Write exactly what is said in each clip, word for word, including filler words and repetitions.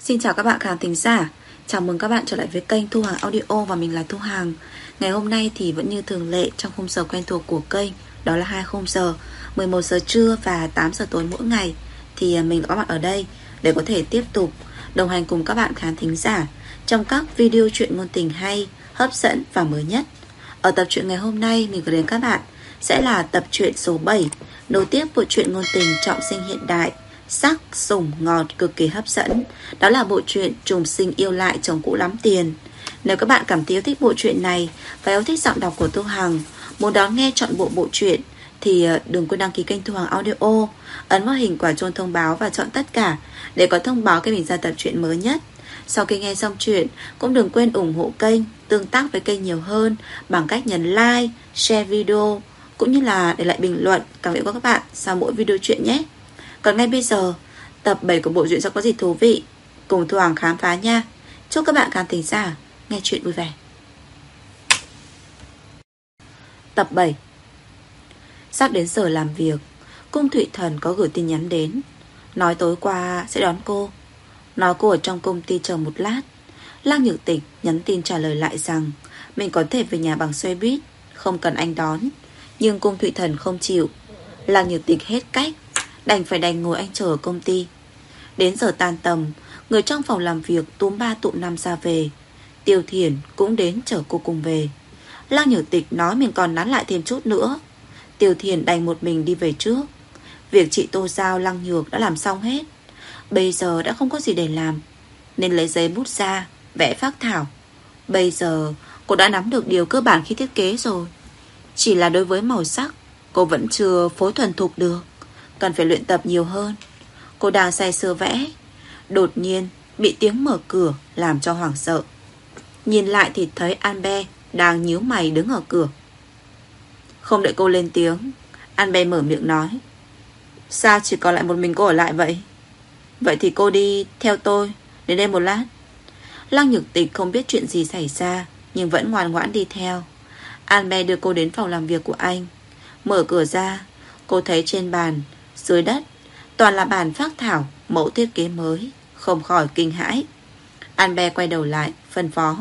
Xin chào các bạn khán thính giả. Chào mừng các bạn trở lại với kênh Thu Hằng Audio và mình là Thu Hằng. Ngày hôm nay thì vẫn như thường lệ trong khung giờ quen thuộc của kênh, đó là hai khung giờ mười một giờ trưa và tám giờ tối mỗi ngày. Thì mình và các bạn ở đây để có thể tiếp tục đồng hành cùng các bạn khán thính giả trong các video truyện ngôn tình hay, hấp dẫn và mới nhất. Ở tập truyện ngày hôm nay mình gửi đến các bạn sẽ là tập truyện số bảy, nối tiếp bộ truyện ngôn tình trọng sinh hiện đại, sắc, sủng, ngọt, cực kỳ hấp dẫn. Đó là bộ truyện Trùng Sinh Yêu Lại Chồng Cũ Lắm Tiền. Nếu các bạn cảm thấy yêu thích bộ truyện này và yêu thích giọng đọc của Thu Hằng, muốn đón nghe trọn bộ bộ truyện thì đừng quên đăng ký kênh Thu Hằng Audio, ấn vào hình quả chuông thông báo và chọn tất cả để có thông báo khi mình ra tập truyện mới nhất. Sau khi nghe xong truyện, cũng đừng quên ủng hộ kênh, tương tác với kênh nhiều hơn bằng cách nhấn like, share video cũng như là để lại bình luận cảm nghĩ của các bạn sau mỗi video truyện nhé. Còn ngay bây giờ, tập bảy của bộ truyện sẽ có gì thú vị, cùng Thu Hằng khám phá nha. Chúc các bạn khán thính giả nghe truyện vui vẻ. Tập bảy. Sắp đến giờ làm việc, Cung Thụy Thần có gửi tin nhắn đến, nói tối qua sẽ đón cô, nói cô ở trong công ty chờ một lát. Lăng Nhược Tịch nhắn tin trả lời lại rằng mình có thể về nhà bằng xe buýt, không cần anh đón. Nhưng Cung Thụy Thần không chịu. Lăng Nhược Tịch hết cách, đành phải đành ngồi anh chờ ở công ty. Đến giờ tan tầm, người trong phòng làm việc túm ba tụ năm ra về. Tiêu Thiển cũng đến chở cô cùng về. Lăng Nhược Tịch nói mình còn nán lại thêm chút nữa. Tiêu Thiển đành một mình đi về trước. Việc chị Tô giao Lăng Nhược đã làm xong hết, bây giờ đã không có gì để làm, nên lấy giấy bút ra vẽ phác thảo. Bây giờ cô đã nắm được điều cơ bản khi thiết kế rồi, chỉ là đối với màu sắc cô vẫn chưa phối thuần thục được, cần phải luyện tập nhiều hơn. Cô đang say sưa vẽ, đột nhiên bị tiếng mở cửa làm cho hoảng sợ. Nhìn lại thì thấy Anbe đang nhíu mày đứng ở cửa. Không đợi cô lên tiếng, Anbe mở miệng nói: sao chỉ còn lại một mình cô ở lại vậy? Vậy thì cô đi theo tôi đến đây một lát. Lăng Nhược Tịch không biết chuyện gì xảy ra, nhưng vẫn ngoan ngoãn đi theo. Anbe đưa cô đến phòng làm việc của anh. Mở cửa ra, cô thấy trên bàn, dưới đất toàn là bản phác thảo, mẫu thiết kế mới, không khỏi kinh hãi. Anbe quay đầu lại phân phó: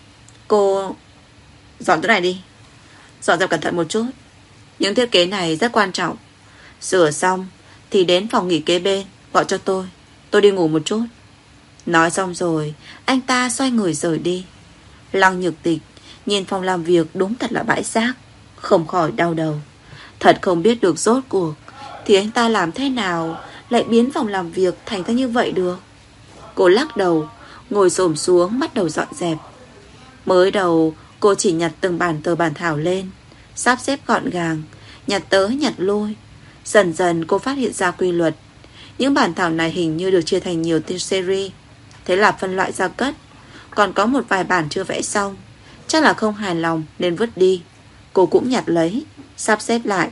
cô dọn chỗ này đi, dọn dẹp cẩn thận một chút, những thiết kế này rất quan trọng. Sửa xong thì đến phòng nghỉ kế bên gọi cho tôi, tôi đi ngủ một chút. Nói xong rồi anh ta xoay người rời đi. Lăng Nhược Tịch nhìn phòng làm việc đúng thật là bãi rác, không khỏi đau đầu. Thật không biết được rốt cuộc thì anh ta làm thế nào lại biến phòng làm việc thành ra như vậy được. Cô lắc đầu, ngồi xổm xuống bắt đầu dọn dẹp. Mới đầu cô chỉ nhặt từng bản tờ bản thảo lên, sắp xếp gọn gàng, nhặt tới nhặt lui. Dần dần cô phát hiện ra quy luật. Những bản thảo này hình như được chia thành nhiều series, thế là phân loại ra cất. Còn có một vài bản chưa vẽ xong, chắc là không hài lòng nên vứt đi. Cô cũng nhặt lấy, sắp xếp lại.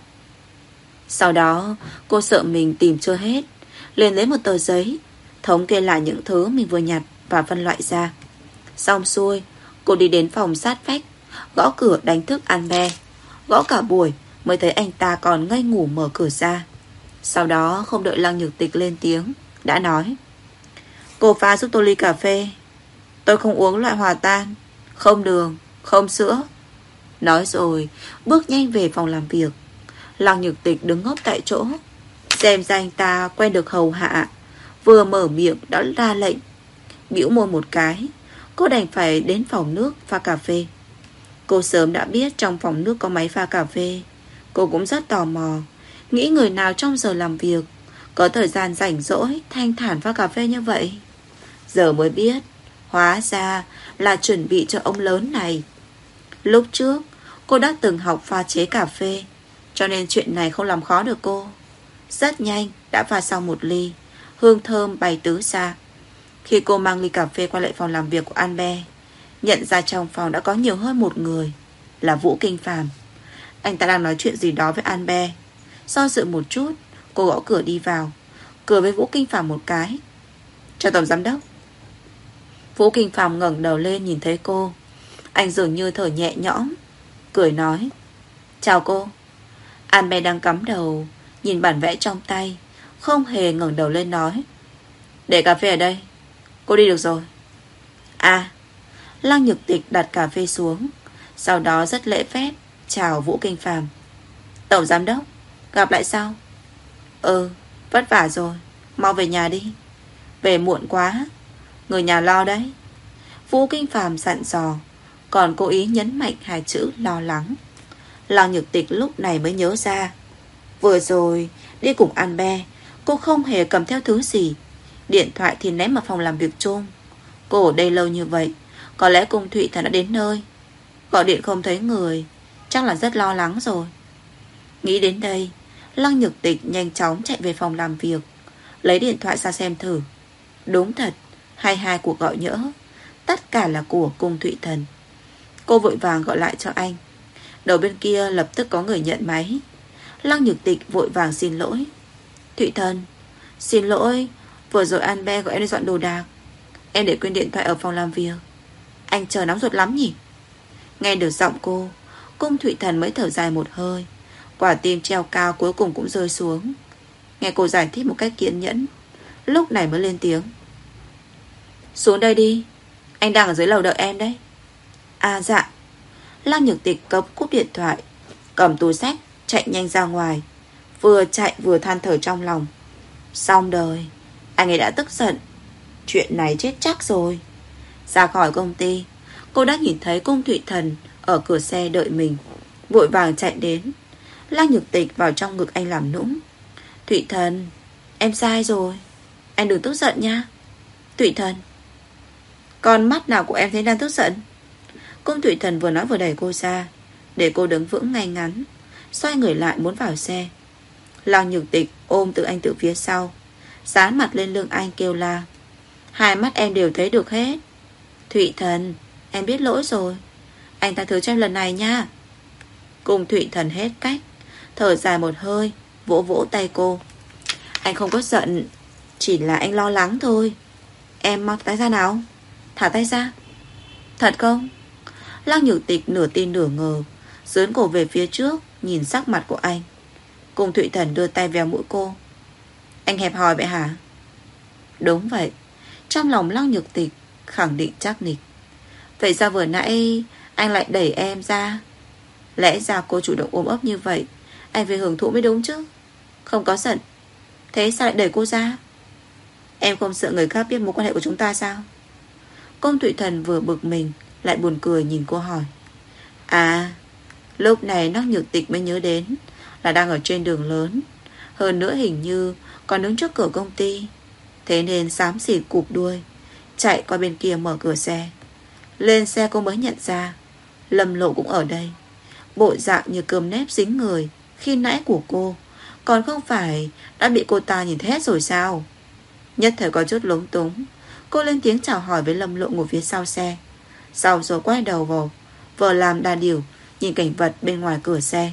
Sau đó cô sợ mình tìm chưa hết, liền lấy một tờ giấy thống kê lại những thứ mình vừa nhặt và phân loại ra. Xong xuôi, cô đi đến phòng sát vách, gõ cửa đánh thức Anbe. Gõ cả buổi mới thấy anh ta còn ngây ngủ mở cửa ra. Sau đó không đợi Lăng Nhược Tịch lên tiếng, đã nói: cô pha giúp tôi ly cà phê, tôi không uống loại hòa tan, không đường, không sữa. Nói rồi bước nhanh về phòng làm việc. Lăng Nhược Tịch đứng ngốc tại chỗ, xem ra anh ta quen được hầu hạ, vừa mở miệng đã ra lệnh. Bĩu môi một cái, cô đành phải đến phòng nước pha cà phê. Cô sớm đã biết trong phòng nước có máy pha cà phê. Cô cũng rất tò mò, nghĩ người nào trong giờ làm việc có thời gian rảnh rỗi thanh thản pha cà phê như vậy. Giờ mới biết, hóa ra là chuẩn bị cho ông lớn này. Lúc trước cô đã từng học pha chế cà phê, cho nên chuyện này không làm khó được cô. Rất nhanh đã pha xong một ly, hương thơm bay tứ xa. Khi cô mang ly cà phê qua lại phòng làm việc của Anbe, nhận ra trong phòng đã có nhiều hơn một người, là Vũ Kinh Phàm. Anh ta đang nói chuyện gì đó với Anbe. Do dự một chút, cô gõ cửa đi vào, cười với Vũ Kinh Phàm một cái: chào tổng giám đốc. Vũ Kinh Phàm ngẩng đầu lên nhìn thấy cô, anh dường như thở nhẹ nhõm, cười nói: chào cô. Anbe đang cắm đầu nhìn bản vẽ trong tay, không hề ngẩng đầu lên nói: để cà phê ở đây. Cô đi được rồi. À. Lăng Nhược Tịch đặt cà phê xuống, sau đó rất lễ phép chào Vũ Kinh Phàm. Tổng giám đốc, gặp lại sau. Ừ, vất vả rồi, mau về nhà đi. Về muộn quá, người nhà lo đấy. Vũ Kinh Phàm dặn dò, còn cố ý nhấn mạnh hai chữ lo lắng. Lăng Nhược Tịch lúc này mới nhớ ra, vừa rồi đi cùng An Be, cô không hề cầm theo thứ gì. Điện thoại thì ném vào phòng làm việc chung. Cô ở đây lâu như vậy, có lẽ Cung Thụy Thần đã đến nơi. Gọi điện không thấy người, chắc là rất lo lắng rồi. Nghĩ đến đây, Lăng Nhược Tịch nhanh chóng chạy về phòng làm việc, lấy điện thoại ra xem thử. Đúng thật, hai hai cuộc gọi nhỡ, tất cả là của Cung Thụy Thần. Cô vội vàng gọi lại cho anh. Đầu bên kia lập tức có người nhận máy. Lăng Nhược Tịch vội vàng xin lỗi. Thụy Thần, xin lỗi, vừa rồi An Be gọi em đi dọn đồ đạc, em để quên điện thoại ở phòng làm việc. Anh chờ nóng ruột lắm nhỉ? Nghe được giọng cô, Cung Thụy Thần mới thở dài một hơi. Quả tim treo cao cuối cùng cũng rơi xuống. Nghe cô giải thích một cách kiên nhẫn, lúc này mới lên tiếng. Xuống đây đi, anh đang ở dưới lầu đợi em đấy. À dạ. Lăng Nhược Tịch cốc cúp điện thoại, cầm túi xách chạy nhanh ra ngoài. Vừa chạy vừa than thở trong lòng. Xong đời, anh ấy đã tức giận. Chuyện này chết chắc rồi. Ra khỏi công ty, cô đã nhìn thấy Cung Thụy Thần ở cửa xe đợi mình, vội vàng chạy đến. Lăng Nhược Tịch vào trong ngực anh làm nũng. Thụy Thần, em sai rồi, anh đừng tức giận nha. Thụy Thần, con mắt nào của em thấy đang tức giận? Cung Thụy Thần vừa nói vừa đẩy cô ra, để cô đứng vững ngay ngắn, xoay người lại muốn vào xe. Lăng Nhược Tịch ôm từ anh từ phía sau, dán mặt lên lưng anh kêu la. Hai mắt em đều thấy được hết. Thụy Thần, em biết lỗi rồi, anh tha thứ cho em lần này nha. Cung Thụy Thần hết cách, thở dài một hơi, vỗ vỗ tay cô. Anh không có giận, chỉ là anh lo lắng thôi. Em mau tay ra nào. Thả tay ra. Thật không? Lăng Nhược Tịch nửa tin nửa ngờ, dướn cổ về phía trước, nhìn sắc mặt của anh. Cung Thụy Thần đưa tay véo mũi cô. Anh hẹp hòi vậy hả? Đúng vậy. Trong lòng Lăng Nhược Tịch khẳng định chắc nịch. Vậy sao vừa nãy anh lại đẩy em ra? Lẽ ra cô chủ động ôm ấp như vậy, anh phải hưởng thụ mới đúng chứ. Không có giận, thế sao lại đẩy cô ra? Em không sợ người khác biết mối quan hệ của chúng ta sao? Cung Thụy Thần vừa bực mình lại buồn cười nhìn cô hỏi. À, lúc này Lăng Nhược Tịch mới nhớ đến là đang ở trên đường lớn, hơn nữa hình như còn đứng trước cửa công ty. Thế nên xám xịt cụp đuôi chạy qua bên kia mở cửa xe. Lên xe cô mới nhận ra Lâm Lộ cũng ở đây. Bộ dạng như cơm nếp dính người khi nãy của cô, còn không phải đã bị cô ta nhìn thấy hết rồi sao? Nhất thời có chút lúng túng, cô lên tiếng chào hỏi với Lâm Lộ ngồi phía sau xe. Sau rồi quay đầu vào, vờ làm đà điểu nhìn cảnh vật bên ngoài cửa xe.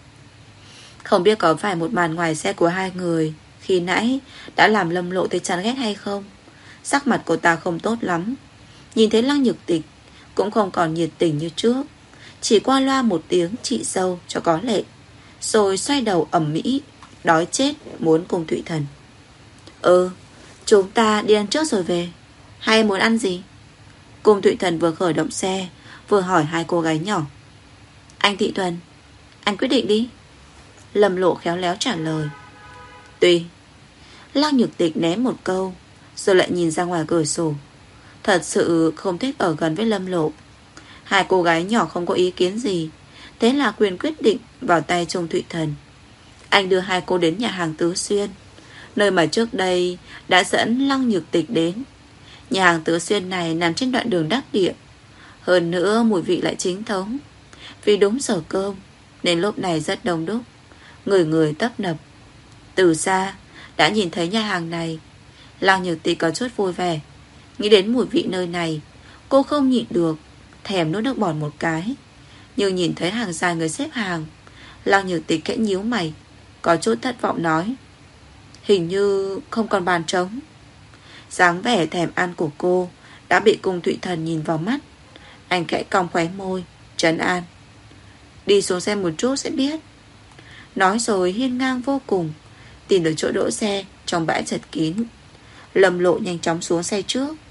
Không biết có phải một màn ngoài xe của hai người khi nãy đã làm Lâm Lộ thấy chán ghét hay không. Sắc mặt cô ta không tốt lắm. Nhìn thấy Lăng Nhược Tịch cũng không còn nhiệt tình như trước, chỉ qua loa một tiếng chị dâu cho có lệ, rồi xoay đầu ầm ĩ đói chết muốn cùng Thụy Thần. Ừ, chúng ta đi ăn trước rồi về, hay muốn ăn gì? Cùng Thụy Thần vừa khởi động xe vừa hỏi hai cô gái nhỏ. Anh Thị Thuần, anh quyết định đi. Lâm Lộ khéo léo trả lời. Tùy. Lăng Nhược Tịch ném một câu, rồi lại nhìn ra ngoài cửa sổ. Thật sự không thích ở gần với Lâm Lộ. Hai cô gái nhỏ không có ý kiến gì, thế là quyền quyết định vào tay Trung Thụy Thần. Anh đưa hai cô đến nhà hàng Tứ Xuyên, nơi mà trước đây đã dẫn Lăng Nhược Tịch đến. Nhà hàng Tứ Xuyên này nằm trên đoạn đường đắc địa, hơn nữa mùi vị lại chính thống. Vì đúng giờ cơm nên lúc này rất đông đúc, người người tấp nập. Từ xa đã nhìn thấy nhà hàng này, Lăng Nhược Tịch có chút vui vẻ. Nghĩ đến mùi vị nơi này, cô không nhịn được thèm nuốt nước bọt một cái. Nhưng nhìn thấy hàng dài người xếp hàng, Lăng Nhược Tịch khẽ nhíu mày, có chút thất vọng nói. Hình như không còn bàn trống. Dáng vẻ thèm ăn của cô đã bị Cung Thụy Thần nhìn vào mắt. Anh khẽ cong khóe môi trấn an. Đi xuống xe một chút sẽ biết. Nói rồi hiên ngang vô cùng, tìm được chỗ đỗ xe trong bãi chật kín. Lâm Lộ nhanh chóng xuống xe trước,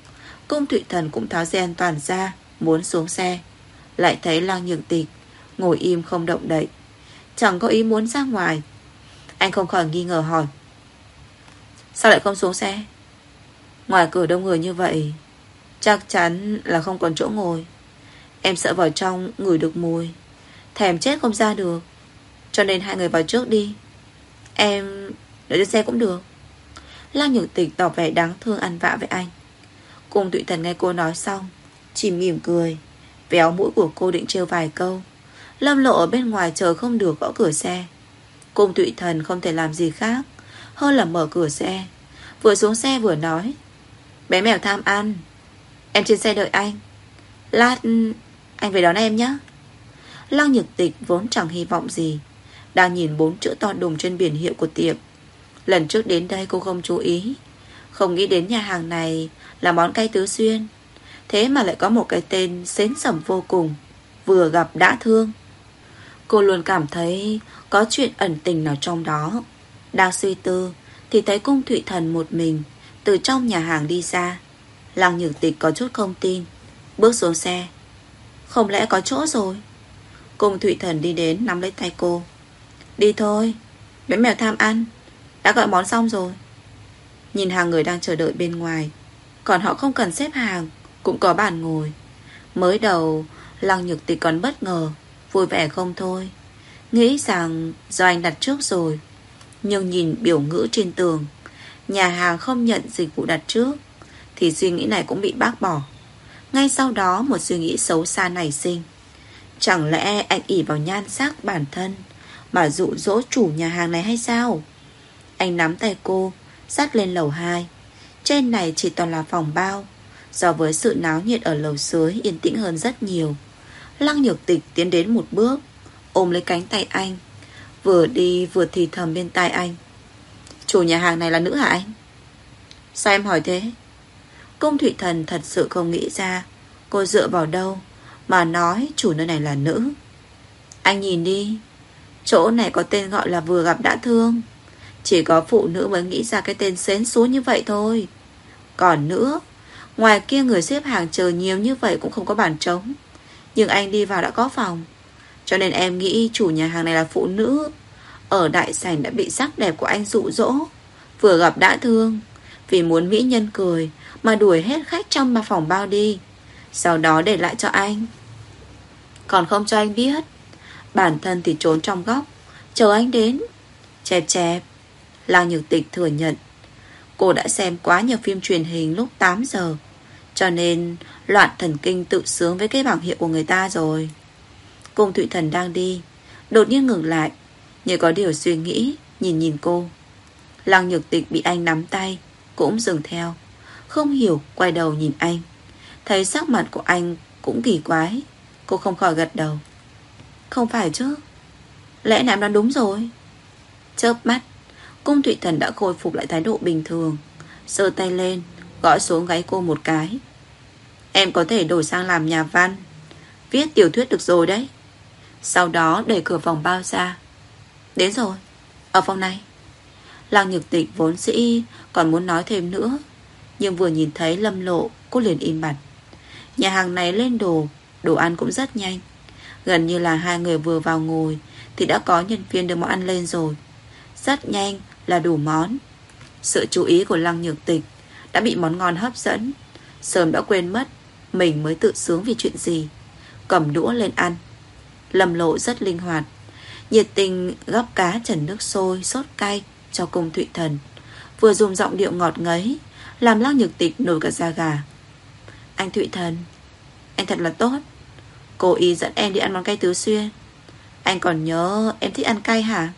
Cung Thụy Thần cũng tháo dây an toàn ra, muốn xuống xe. Lại thấy Lăng Nhược Tịch ngồi im không động đậy, chẳng có ý muốn ra ngoài. Anh không khỏi nghi ngờ hỏi: sao lại không xuống xe? Ngoài cửa đông người như vậy, chắc chắn là không còn chỗ ngồi. Em sợ vào trong ngửi được mùi, thèm chết không ra được, cho nên hai người vào trước đi. Em đợi trên xe cũng được. Lăng Nhược Tịch tỏ vẻ đáng thương ăn vạ với anh. Cung Thụy Thần nghe cô nói xong, chỉ mỉm cười, véo mũi của cô định trêu vài câu. Lâm Lộ ở bên ngoài chờ không được gõ cửa xe. Cung Thụy Thần không thể làm gì khác hơn là mở cửa xe, vừa xuống xe vừa nói: bé mèo tham ăn, em trên xe đợi anh, lát anh về đón em nhé. Lăng Nhược Tịch vốn chẳng hy vọng gì, đang nhìn bốn chữ to đùng trên biển hiệu của tiệm. Lần trước đến đây cô không chú ý, không nghĩ đến nhà hàng này là món cay tứ xuyên, thế mà lại có một cái tên xến sẩm vô cùng: vừa gặp đã thương. Cô luôn cảm thấy có chuyện ẩn tình nào trong đó. Đang suy tư thì thấy Cung Thụy Thần một mình từ trong nhà hàng đi ra. Lăng Nhược Tịch có chút không tin, bước xuống xe. Không lẽ có chỗ rồi? Cung Thụy Thần đi đến nắm lấy tay cô: đi thôi, bé mèo tham ăn, đã gọi món xong rồi. Nhìn hàng người đang chờ đợi bên ngoài, còn họ không cần xếp hàng, cũng có bàn ngồi. Mới đầu Lăng Nhược Tịch còn bất ngờ, vui vẻ không thôi, nghĩ rằng do anh đặt trước rồi. Nhưng nhìn biểu ngữ trên tường, nhà hàng không nhận dịch vụ đặt trước, thì suy nghĩ này cũng bị bác bỏ. Ngay sau đó một suy nghĩ xấu xa nảy sinh. Chẳng lẽ anh ỷ vào nhan sắc bản thân mà dụ dỗ chủ nhà hàng này hay sao? Anh nắm tay cô dắt lên lầu hai. Trên này chỉ toàn là phòng bao, so với sự náo nhiệt ở lầu dưới yên tĩnh hơn rất nhiều. Lăng Nhược Tịch tiến đến một bước, ôm lấy cánh tay anh, vừa đi vừa thì thầm bên tai anh: chủ nhà hàng này là nữ hả anh? Sao em hỏi thế? Cung Thụy Thần thật sự không nghĩ ra cô dựa vào đâu mà nói chủ nơi này là nữ. Anh nhìn đi, chỗ này có tên gọi là vừa gặp đã thương. Chỉ có phụ nữ mới nghĩ ra cái tên xến xúa như vậy thôi. Còn nữa, ngoài kia người xếp hàng chờ nhiều như vậy cũng không có bàn trống, nhưng anh đi vào đã có phòng. Cho nên em nghĩ chủ nhà hàng này là phụ nữ, ở đại sảnh đã bị sắc đẹp của anh dụ dỗ, vừa gặp đã thương, vì muốn mỹ nhân cười mà đuổi hết khách trong ba phòng bao đi, sau đó để lại cho anh. Còn không cho anh biết, bản thân thì trốn trong góc chờ anh đến. Chẹp chẹp. Lăng Nhược Tịch thừa nhận cô đã xem quá nhiều phim truyền hình lúc tám giờ, cho nên loạn thần kinh tự sướng với cái bảng hiệu của người ta rồi. Cung Thụy Thần đang đi, đột nhiên ngừng lại, như có điều suy nghĩ, nhìn nhìn cô. Lăng Nhược Tịch bị anh nắm tay, cũng dừng theo, không hiểu quay đầu nhìn anh. Thấy sắc mặt của anh cũng kỳ quái, cô không khỏi gật đầu. Không phải chứ, lẽ nào em đoán đúng rồi? Chớp mắt, Cung Thụy Thần đã khôi phục lại thái độ bình thường, giơ tay lên gõ xuống gáy cô một cái. Em có thể đổi sang làm nhà văn, viết tiểu thuyết được rồi đấy. Sau đó đẩy cửa phòng bao ra. Đến rồi, ở phòng này. Lăng Nhược Tịch vốn dĩ còn muốn nói thêm nữa, nhưng vừa nhìn thấy Lâm Lộ, cô liền im bặt. Nhà hàng này lên đồ, đồ ăn cũng rất nhanh. Gần như là hai người vừa vào ngồi thì đã có nhân viên đưa món ăn lên rồi. Rất nhanh là đủ món. Sự chú ý của Lăng Nhược Tịch đã bị món ngon hấp dẫn, sớm đã quên mất mình mới tự sướng vì chuyện gì, cầm đũa lên ăn. Lâm Lộ rất linh hoạt, nhiệt tình gắp cá trần nước sôi sốt cay cho Cung Thụy Thần, vừa dùng giọng điệu ngọt ngấy làm Lăng Nhược Tịch nổi cả da gà. Anh Thụy Thần, anh thật là tốt, cố ý dẫn em đi ăn món cay tứ xuyên. Anh còn nhớ em thích ăn cay hả?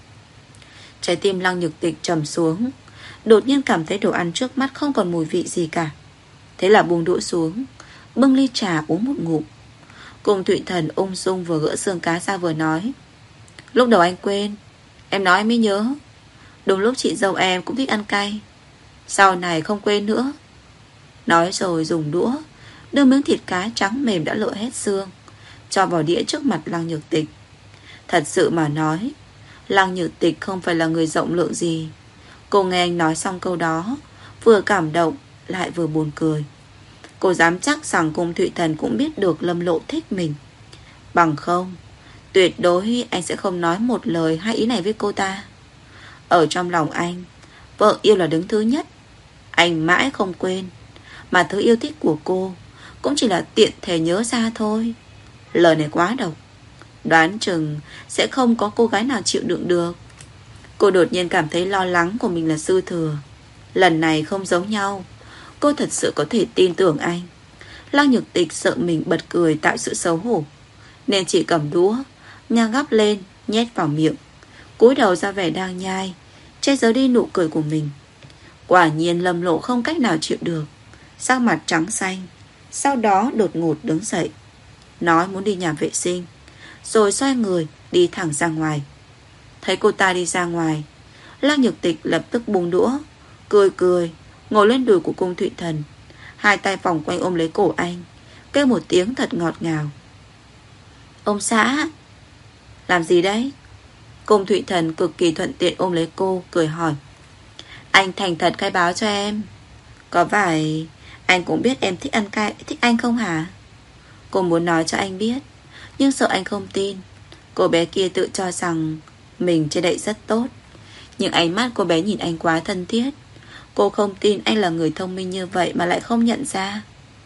Trái tim Lăng Nhược Tịch trầm xuống, đột nhiên cảm thấy đồ ăn trước mắt không còn mùi vị gì cả. Thế là buông đũa xuống, bưng ly trà uống một ngụm. Cung Thụy Thần ung dung vừa gỡ xương cá ra vừa nói: lúc đầu anh quên, em nói em mới nhớ. Đúng lúc chị dâu em cũng thích ăn cay, sau này không quên nữa. Nói rồi dùng đũa đưa miếng thịt cá trắng mềm đã lựa hết xương cho vào đĩa trước mặt Lăng Nhược Tịch. Thật sự mà nói, Lăng Nhược Tịch không phải là người rộng lượng gì. Cô nghe anh nói xong câu đó, vừa cảm động lại vừa buồn cười. Cô dám chắc rằng Cung Thụy Thần cũng biết được Lâm Lộ thích mình. Bằng không, tuyệt đối anh sẽ không nói một lời hai ý này với cô ta. Ở trong lòng anh, vợ yêu là đứng thứ nhất. Anh mãi không quên. Mà thứ yêu thích của cô cũng chỉ là tiện thể nhớ ra thôi. Lời này quá độc. Đoán chừng sẽ không có cô gái nào chịu đựng được. Cô đột nhiên cảm thấy lo lắng của mình là dư thừa. Lần này không giống nhau. Cô thật sự có thể tin tưởng anh. Lăng Nhược Tịch sợ mình bật cười tạo sự xấu hổ, nên chỉ cầm đũa nhai gắp lên nhét vào miệng, cúi đầu ra vẻ đang nhai, che giấu đi nụ cười của mình. Quả nhiên Lâm Lộ không cách nào chịu được, sắc mặt trắng xanh. Sau đó đột ngột đứng dậy, nói muốn đi nhà vệ sinh, rồi xoay người đi thẳng ra ngoài. Thấy cô ta đi ra ngoài, Lăng Nhược Tịch lập tức buông đũa, cười cười ngồi lên đùi của Cung Thụy Thần, hai tay vòng quanh ôm lấy cổ anh, kêu một tiếng thật ngọt ngào. Ông xã. Làm gì đấy? Cung Thụy Thần cực kỳ thuận tiện ôm lấy cô, cười hỏi. Anh thành thật khai báo cho em. Có phải anh cũng biết em thích ăn cay, thích anh không hả? Cô muốn nói cho anh biết, nhưng sợ anh không tin. Cô bé kia tự cho rằng mình che đậy rất tốt, nhưng ánh mắt cô bé nhìn anh quá thân thiết. Cô không tin anh là người thông minh như vậy mà lại không nhận ra.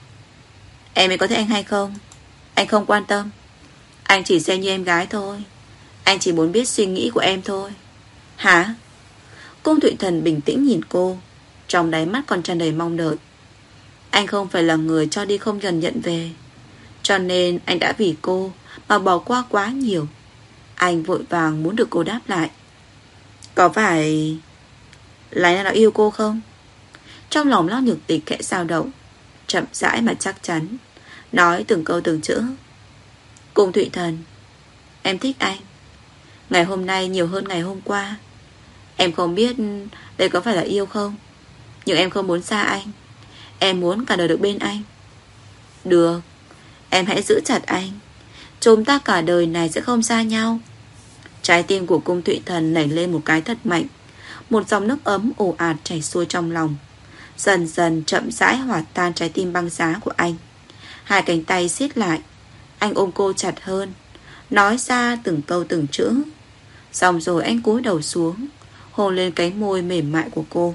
Em ấy có thích anh hay không, anh không quan tâm. Anh chỉ xem như em gái thôi. Anh chỉ muốn biết suy nghĩ của em thôi. Hả? Cung Thụy Thần bình tĩnh nhìn cô, trong đáy mắt còn tràn đầy mong đợi. Anh không phải là người cho đi không cần nhận về, cho nên anh đã vì cô mà bỏ qua quá nhiều. Anh vội vàng muốn được cô đáp lại. Có phải là nó yêu cô không? Trong lòng Lăng Nhược Tịch khẽ dao động, chậm rãi mà chắc chắn nói từng câu từng chữ. Cung Thụy Thần, em thích anh. Ngày hôm nay nhiều hơn ngày hôm qua. Em không biết đây có phải là yêu không, nhưng em không muốn xa anh. Em muốn cả đời được bên anh. Được, em hãy giữ chặt anh. Chúng ta cả đời này sẽ không xa nhau. Trái tim của Cung Thụy Thần nảy lên một cái thật mạnh. Một dòng nước ấm ồ ạt chảy xuôi trong lòng, dần dần chậm rãi hòa tan trái tim băng giá của anh. Hai cánh tay siết lại, anh ôm cô chặt hơn, nói ra từng câu từng chữ. Xong rồi anh cúi đầu xuống, hôn lên cánh môi mềm mại của cô.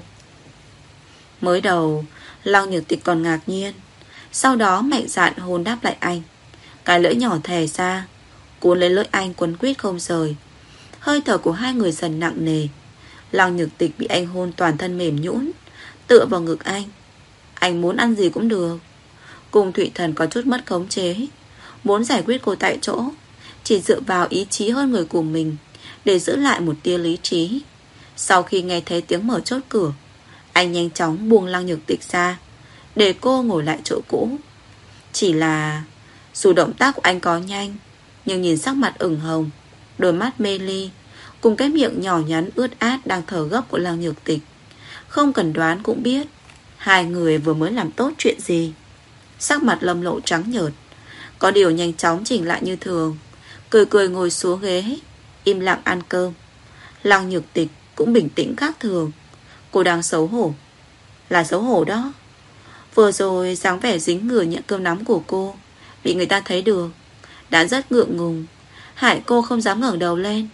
Mới đầu Lăng Nhược Tịch còn ngạc nhiên, sau đó mạnh dạn hôn đáp lại anh. Cái lưỡi nhỏ thè ra, cuốn lấy lưỡi anh quấn quýt không rời. Hơi thở của hai người dần nặng nề. Lăng Nhược Tịch bị anh hôn toàn thân mềm nhũn, tựa vào ngực anh. Anh muốn ăn gì cũng được. Cung Thụy Thần có chút mất khống chế, muốn giải quyết cô tại chỗ, chỉ dựa vào ý chí hơn người của mình để giữ lại một tia lý trí. Sau khi nghe thấy tiếng mở chốt cửa, anh nhanh chóng buông Lăng Nhược Tịch ra, để cô ngồi lại chỗ cũ. Chỉ là dù động tác của anh có nhanh, nhưng nhìn sắc mặt ửng hồng, đôi mắt mê ly, cùng cái miệng nhỏ nhắn ướt át đang thở gấp của Lăng Nhược Tịch, không cần đoán cũng biết hai người vừa mới làm tốt chuyện gì. Sắc mặt Lâm Lộ trắng nhợt, có điều nhanh chóng chỉnh lại như thường, cười cười ngồi xuống ghế, im lặng ăn cơm. Lăng Nhược Tịch cũng bình tĩnh khác thường. Cô đang xấu hổ. Là xấu hổ đó. Vừa rồi dáng vẻ dính người nhận cơm nóng của cô bị người ta thấy được, đã rất ngượng ngùng, hại cô không dám ngẩng đầu lên.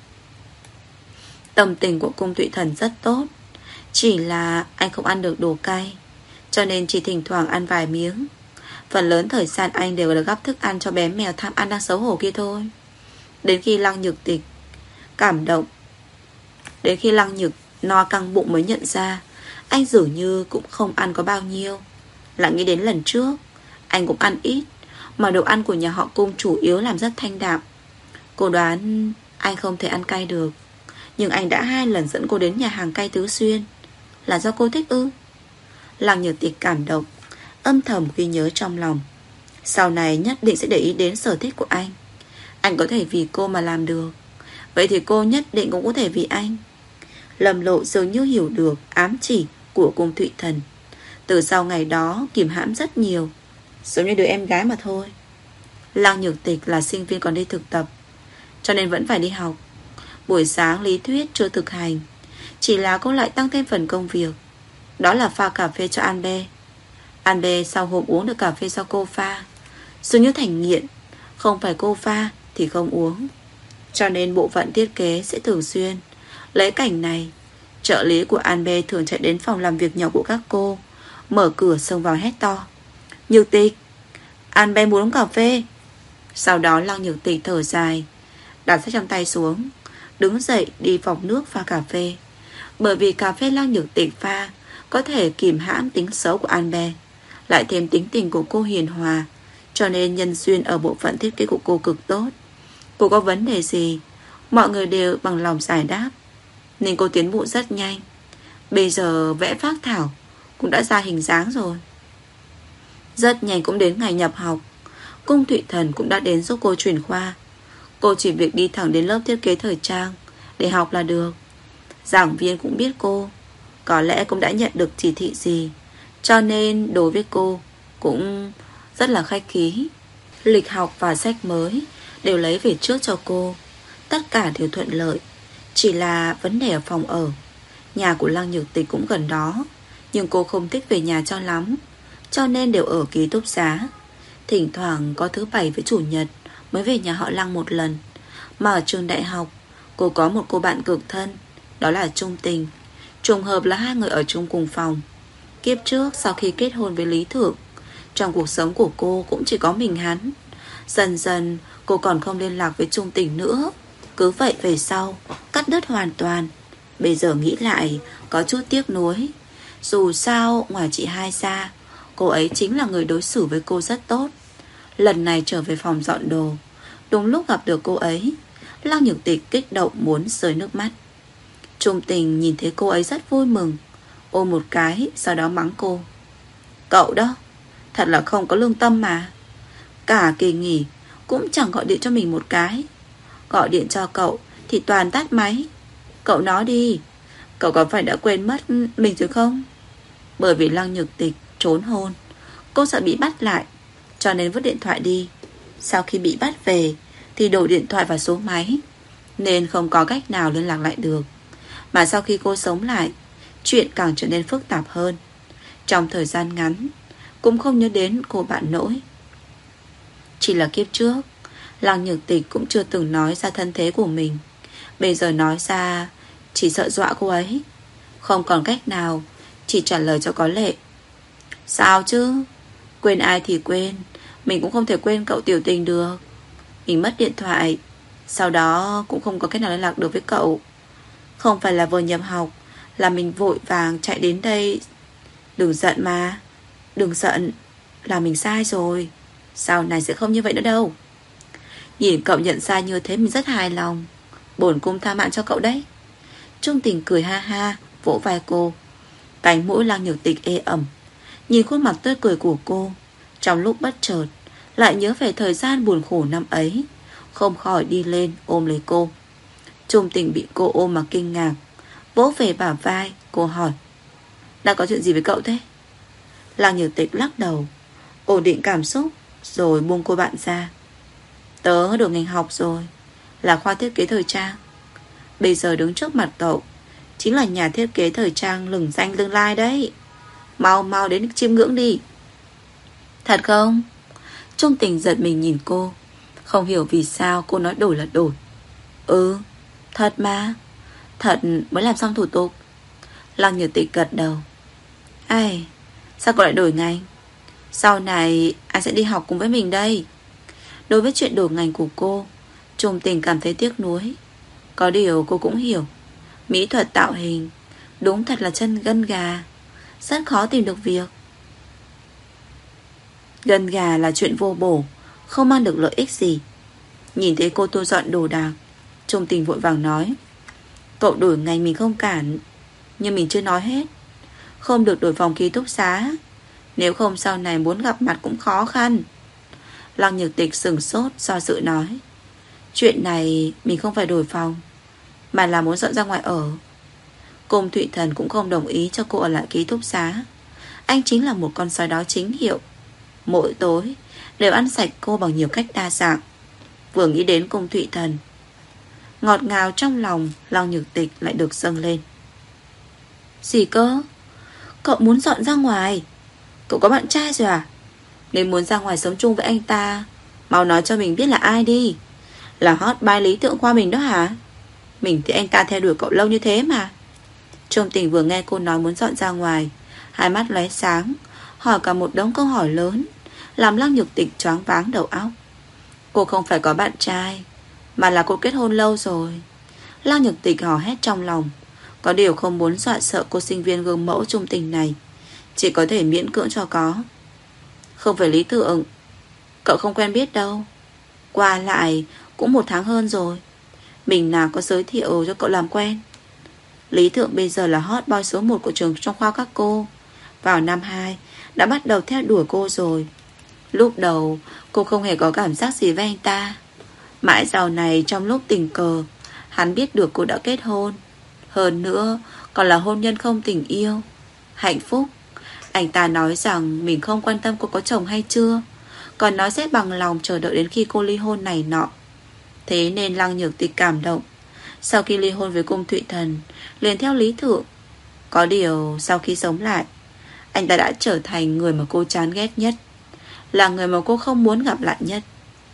Tâm tình của Cung Thụy Thần rất tốt, chỉ là anh không ăn được đồ cay, cho nên chỉ thỉnh thoảng ăn vài miếng. Phần lớn thời gian anh đều là gắp thức ăn cho bé mèo tham ăn đang xấu hổ kia thôi. Đến khi Lăng Nhược Tịch cảm động, Đến khi Lăng Nhược no căng bụng mới nhận ra anh dường như cũng không ăn có bao nhiêu. Lại nghĩ đến lần trước anh cũng ăn ít, mà đồ ăn của nhà họ Cung chủ yếu làm rất thanh đạm. Cô đoán anh không thể ăn cay được, nhưng anh đã hai lần dẫn cô đến nhà hàng cay Tứ Xuyên. Là do cô thích ư? Lăng Nhược Tịch cảm động, âm thầm ghi nhớ trong lòng. Sau này nhất định sẽ để ý đến sở thích của anh. Anh có thể vì cô mà làm được, vậy thì cô nhất định cũng có thể vì anh. Lâm Lộ dường như hiểu được ám chỉ của Cung Thụy Thần. Từ sau ngày đó kìm hãm rất nhiều, giống như đứa em gái mà thôi. Lăng Nhược Tịch là sinh viên còn đi thực tập, cho nên vẫn phải đi học. Buổi sáng lý thuyết chưa thực hành, chỉ là cô lại tăng thêm phần công việc, đó là pha cà phê cho An Bê. An bê sau hôm uống được cà phê do cô pha, dường như thành nghiện. Không phải cô pha thì không uống. Cho nên bộ phận thiết kế sẽ thường xuyên lấy cảnh này. Trợ lý của An bê thường chạy đến phòng làm việc nhỏ của các cô, mở cửa xông vào hét to: Nhược Tịch, An bê muốn uống cà phê. Sau đó Lăng Nhược Tịch thở dài, đặt sách trong tay xuống, đứng dậy đi phòng nước pha cà phê. Bởi vì cà phê Lăng Nhược Tịch pha có thể kìm hãm tính xấu của An bê, lại thêm tính tình của cô hiền hòa, cho nên nhân duyên ở bộ phận thiết kế của cô cực tốt. Cô có vấn đề gì, mọi người đều bằng lòng giải đáp, nên cô tiến bộ rất nhanh. Bây giờ vẽ phác thảo cũng đã ra hình dáng rồi. Rất nhanh cũng đến ngày nhập học. Cung Thụy Thần cũng đã đến giúp cô chuyển khoa. Cô chỉ việc đi thẳng đến lớp thiết kế thời trang để học là được. Giảng viên cũng biết cô, có lẽ cũng đã nhận được chỉ thị gì, cho nên đối với cô cũng rất là khách khí. Lịch học và sách mới đều lấy về trước cho cô. Tất cả đều thuận lợi. Chỉ là vấn đề ở phòng ở. Nhà của Lăng Nhược Tịch cũng gần đó, nhưng cô không thích về nhà cho lắm, cho nên đều ở ký túc xá. Thỉnh thoảng có thứ bảy với chủ nhật mới về nhà họ Lăng một lần. Mà ở trường đại học, cô có một cô bạn cực thân, đó là Trung Tình. Trùng hợp là hai người ở chung cùng phòng. Kiếp trước sau khi kết hôn với Lý Thượng, trong cuộc sống của cô cũng chỉ có mình hắn. Dần dần cô còn không liên lạc với Trung Tình nữa. Cứ vậy về sau cắt đứt hoàn toàn. Bây giờ nghĩ lại có chút tiếc nuối. Dù sao ngoài chị hai ra, cô ấy chính là người đối xử với cô rất tốt. Lần này trở về phòng dọn đồ, đúng lúc gặp được cô ấy, Lăng Nhược Tịch kích động muốn rơi nước mắt. Trung Tình nhìn thấy cô ấy rất vui mừng, ôm một cái, sau đó mắng cô: Cậu đó, thật là không có lương tâm mà. Cả kỳ nghỉ cũng chẳng gọi điện cho mình một cái. Gọi điện cho cậu thì toàn tắt máy. Cậu nói đi, cậu có phải đã quên mất mình rồi không? Bởi vì Lăng Nhược Tịch trốn hôn, cô sợ bị bắt lại, cho nên vứt điện thoại đi. Sau khi bị bắt về thì đổ điện thoại vào số máy, nên không có cách nào liên lạc lại được. Mà sau khi cô sống lại, chuyện càng trở nên phức tạp hơn. Trong thời gian ngắn cũng không nhớ đến cô bạn nỗi. Chỉ là kiếp trước Lăng Nhược Tịch cũng chưa từng nói ra thân thế của mình. Bây giờ nói ra chỉ sợ dọa cô ấy. Không còn cách nào, chỉ trả lời cho có lệ: Sao chứ, quên ai thì quên, mình cũng không thể quên cậu Tiểu Tình được. Mình mất điện thoại, sau đó cũng không có cách nào liên lạc được với cậu. Không phải là vừa nhập học là mình vội vàng chạy đến đây. Đừng giận mà, đừng giận, là mình sai rồi, sau này sẽ không như vậy nữa đâu. Nhìn cậu nhận sai như thế mình rất hài lòng. Bổn cung tha mạng cho cậu đấy. Trung Tình cười ha ha, vỗ vai cô. Cánh mũi Lăng Nhược Tịch ê ẩm. Nhìn khuôn mặt tươi cười của cô, trong lúc bất chợt lại nhớ về thời gian buồn khổ năm ấy, không khỏi đi lên ôm lấy cô. Trung Tình bị cô ôm mà kinh ngạc, vỗ về bả vai. Cô hỏi: Đã có chuyện gì với cậu thế? Lăng Nhược Tịch lắc đầu, ổn định cảm xúc rồi buông cô bạn ra. Tớ được ngành học rồi, là khoa thiết kế thời trang. Bây giờ đứng trước mặt cậu chính là nhà thiết kế thời trang lừng danh tương lai đấy. Mau mau đến chiêm ngưỡng đi. Thật không? Trung Tình giật mình nhìn cô, không hiểu vì sao cô nói đổi là đổi. Ừ, thật mà. Thật mới làm xong thủ tục. Lăng Nhược Tịch gật đầu. Ai, sao cậu lại đổi ngành? Sau này anh sẽ đi học cùng với mình đây. Đối với chuyện đổi ngành của cô, Trung Tình cảm thấy tiếc nuối. Có điều cô cũng hiểu, mỹ thuật tạo hình đúng thật là chân gân gà, rất khó tìm được việc. Gân gà là chuyện vô bổ, không mang được lợi ích gì. Nhìn thấy cô thu dọn đồ đạc, Trung Tình vội vàng nói: Cậu đổi ngành mình không cản, nhưng mình chưa nói hết. Không được đổi phòng ký túc xá, nếu không sau này muốn gặp mặt cũng khó khăn. Lăng Nhược Tịch sửng sốt do dự nói: Chuyện này mình không phải đổi phòng, mà là muốn dọn ra ngoài ở. Cung Thụy Thần cũng không đồng ý cho cô ở lại ký túc xá. Anh chính là một con sói đói chính hiệu, mỗi tối đều ăn sạch cô bằng nhiều cách đa dạng. Vừa nghĩ đến Cung Thụy Thần, ngọt ngào trong lòng Lăng Nhược Tịch lại được dâng lên. Gì cơ? Cậu muốn dọn ra ngoài? Cậu có bạn trai rồi à? Nếu muốn ra ngoài sống chung với anh ta, mau nói cho mình biết là ai đi. Là hot boy Lý Thượng Khoa mình đó hả? Mình thì anh ta theo đuổi cậu lâu như thế mà. Trung Tình vừa nghe cô nói muốn dọn ra ngoài, hai mắt lóe sáng, hỏi cả một đống câu hỏi lớn, làm Lăng Nhược Tịch choáng váng đầu óc. Cô không phải có bạn trai, mà là cô kết hôn lâu rồi. Lăng Nhược Tịch hò hét trong lòng, có điều không muốn dọa sợ cô sinh viên gương mẫu Trung Tình này, chỉ có thể miễn cưỡng cho có. Không phải Lý Thượng, cậu không quen biết đâu. Qua lại cũng một tháng hơn rồi, mình nào có giới thiệu cho cậu làm quen. Lý Thượng bây giờ là hot boy số một của trường trong khoa các cô. Vào năm hai đã bắt đầu theo đuổi cô rồi. Lúc đầu cô không hề có cảm giác gì với anh ta. Mãi sau này trong lúc tình cờ, hắn biết được cô đã kết hôn. Hơn nữa còn là hôn nhân không tình yêu. Hạnh phúc. Anh ta nói rằng mình không quan tâm cô có chồng hay chưa, còn nói sẽ bằng lòng chờ đợi đến khi cô ly hôn này nọ. Thế nên Lăng Nhược Tịch cảm động. Sau khi ly hôn với Cung Thụy Thần, liền theo Lý Thượng. Có điều sau khi sống lại, anh ta đã trở thành người mà cô chán ghét nhất, là người mà cô không muốn gặp lại nhất.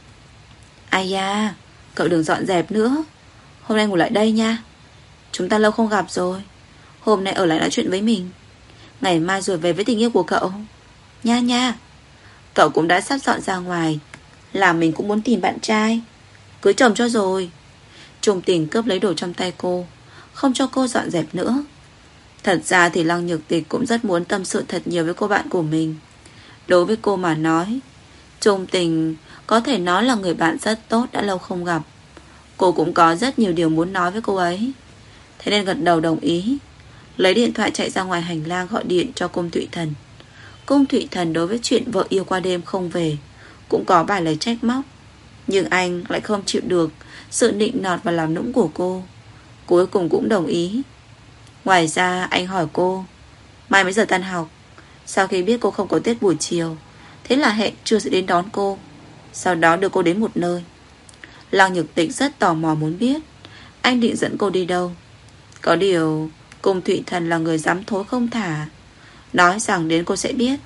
Ai da, cậu đừng dọn dẹp nữa. Hôm nay ngủ lại đây nha. Chúng ta lâu không gặp rồi. Hôm nay ở lại nói chuyện với mình, ngày mai rồi về với tình yêu của cậu. Nha nha. Cậu cũng đã sắp dọn ra ngoài, làm mình cũng muốn tìm bạn trai, cưới chồng cho rồi. Trung Tình cướp lấy đồ trong tay cô, không cho cô dọn dẹp nữa. Thật ra thì Lăng Nhược Tịch cũng rất muốn tâm sự thật nhiều với cô bạn của mình. Đối với cô mà nói, Trung Tình có thể nói là người bạn rất tốt đã lâu không gặp. Cô cũng có rất nhiều điều muốn nói với cô ấy. Thế nên gật đầu đồng ý, lấy điện thoại chạy ra ngoài hành lang gọi điện cho Cung Thụy Thần. Cung Thụy Thần đối với chuyện vợ yêu qua đêm không về cũng có vài lời trách móc, nhưng anh lại không chịu được sự nịnh nọt và làm nũng của cô. Cuối cùng cũng đồng ý. Ngoài ra anh hỏi cô mai mấy giờ tan học. Sau khi biết cô không có tiết buổi chiều, thế là hẹn trưa sẽ đến đón cô, sau đó đưa cô đến một nơi. Lăng Nhược Tịch rất tò mò muốn biết anh định dẫn cô đi đâu. Có điều Cung Thụy Thần là người dám thối không thả, nói rằng đến cô sẽ biết.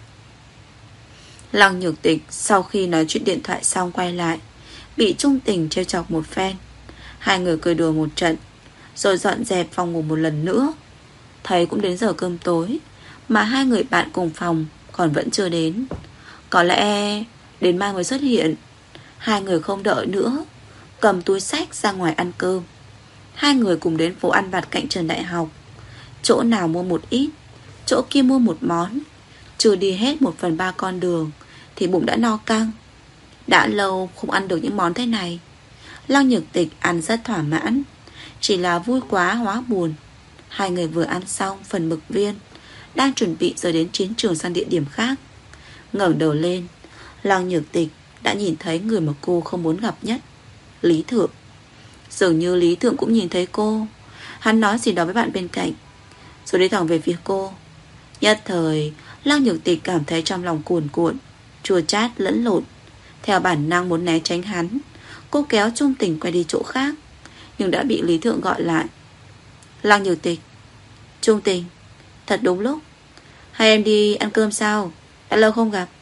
Lăng Nhược Tịch sau khi nói chuyện điện thoại xong quay lại, bị Trung Tình trêu chọc một phen. Hai người cười đùa một trận, rồi dọn dẹp phòng ngủ một lần nữa. Thấy cũng đến giờ cơm tối, mà hai người bạn cùng phòng còn vẫn chưa đến. Có lẽ đến mai mới xuất hiện. Hai người không đợi nữa, cầm túi xách ra ngoài ăn cơm. Hai người cùng đến phố ăn vặt cạnh trường đại học. Chỗ nào mua một ít, chỗ kia mua một món. Chưa đi hết một phần ba con đường thì bụng đã no căng. Đã lâu không ăn được những món thế này. Lăng Nhược Tịch ăn rất thỏa mãn, chỉ là vui quá hóa buồn. Hai người vừa ăn xong phần mực viên, đang chuẩn bị rời đến chiến trường sang địa điểm khác. Ngẩng đầu lên, Lăng Nhược Tịch đã nhìn thấy người mà cô không muốn gặp nhất, Lý Thượng. Dường như Lý Thượng cũng nhìn thấy cô. Hắn nói gì đó với bạn bên cạnh, rồi đi thẳng về phía cô. Nhất thời Lăng Nhược Tịch cảm thấy trong lòng cuồn cuộn, chua chát lẫn lộn. Theo bản năng muốn né tránh hắn, cô kéo Trung Tình quay đi chỗ khác, nhưng đã bị Lý Thượng gọi lại. Lăng Nhược Tịch. Trung Tình, thật đúng lúc. Hai em đi ăn cơm sao? Đã lâu không gặp.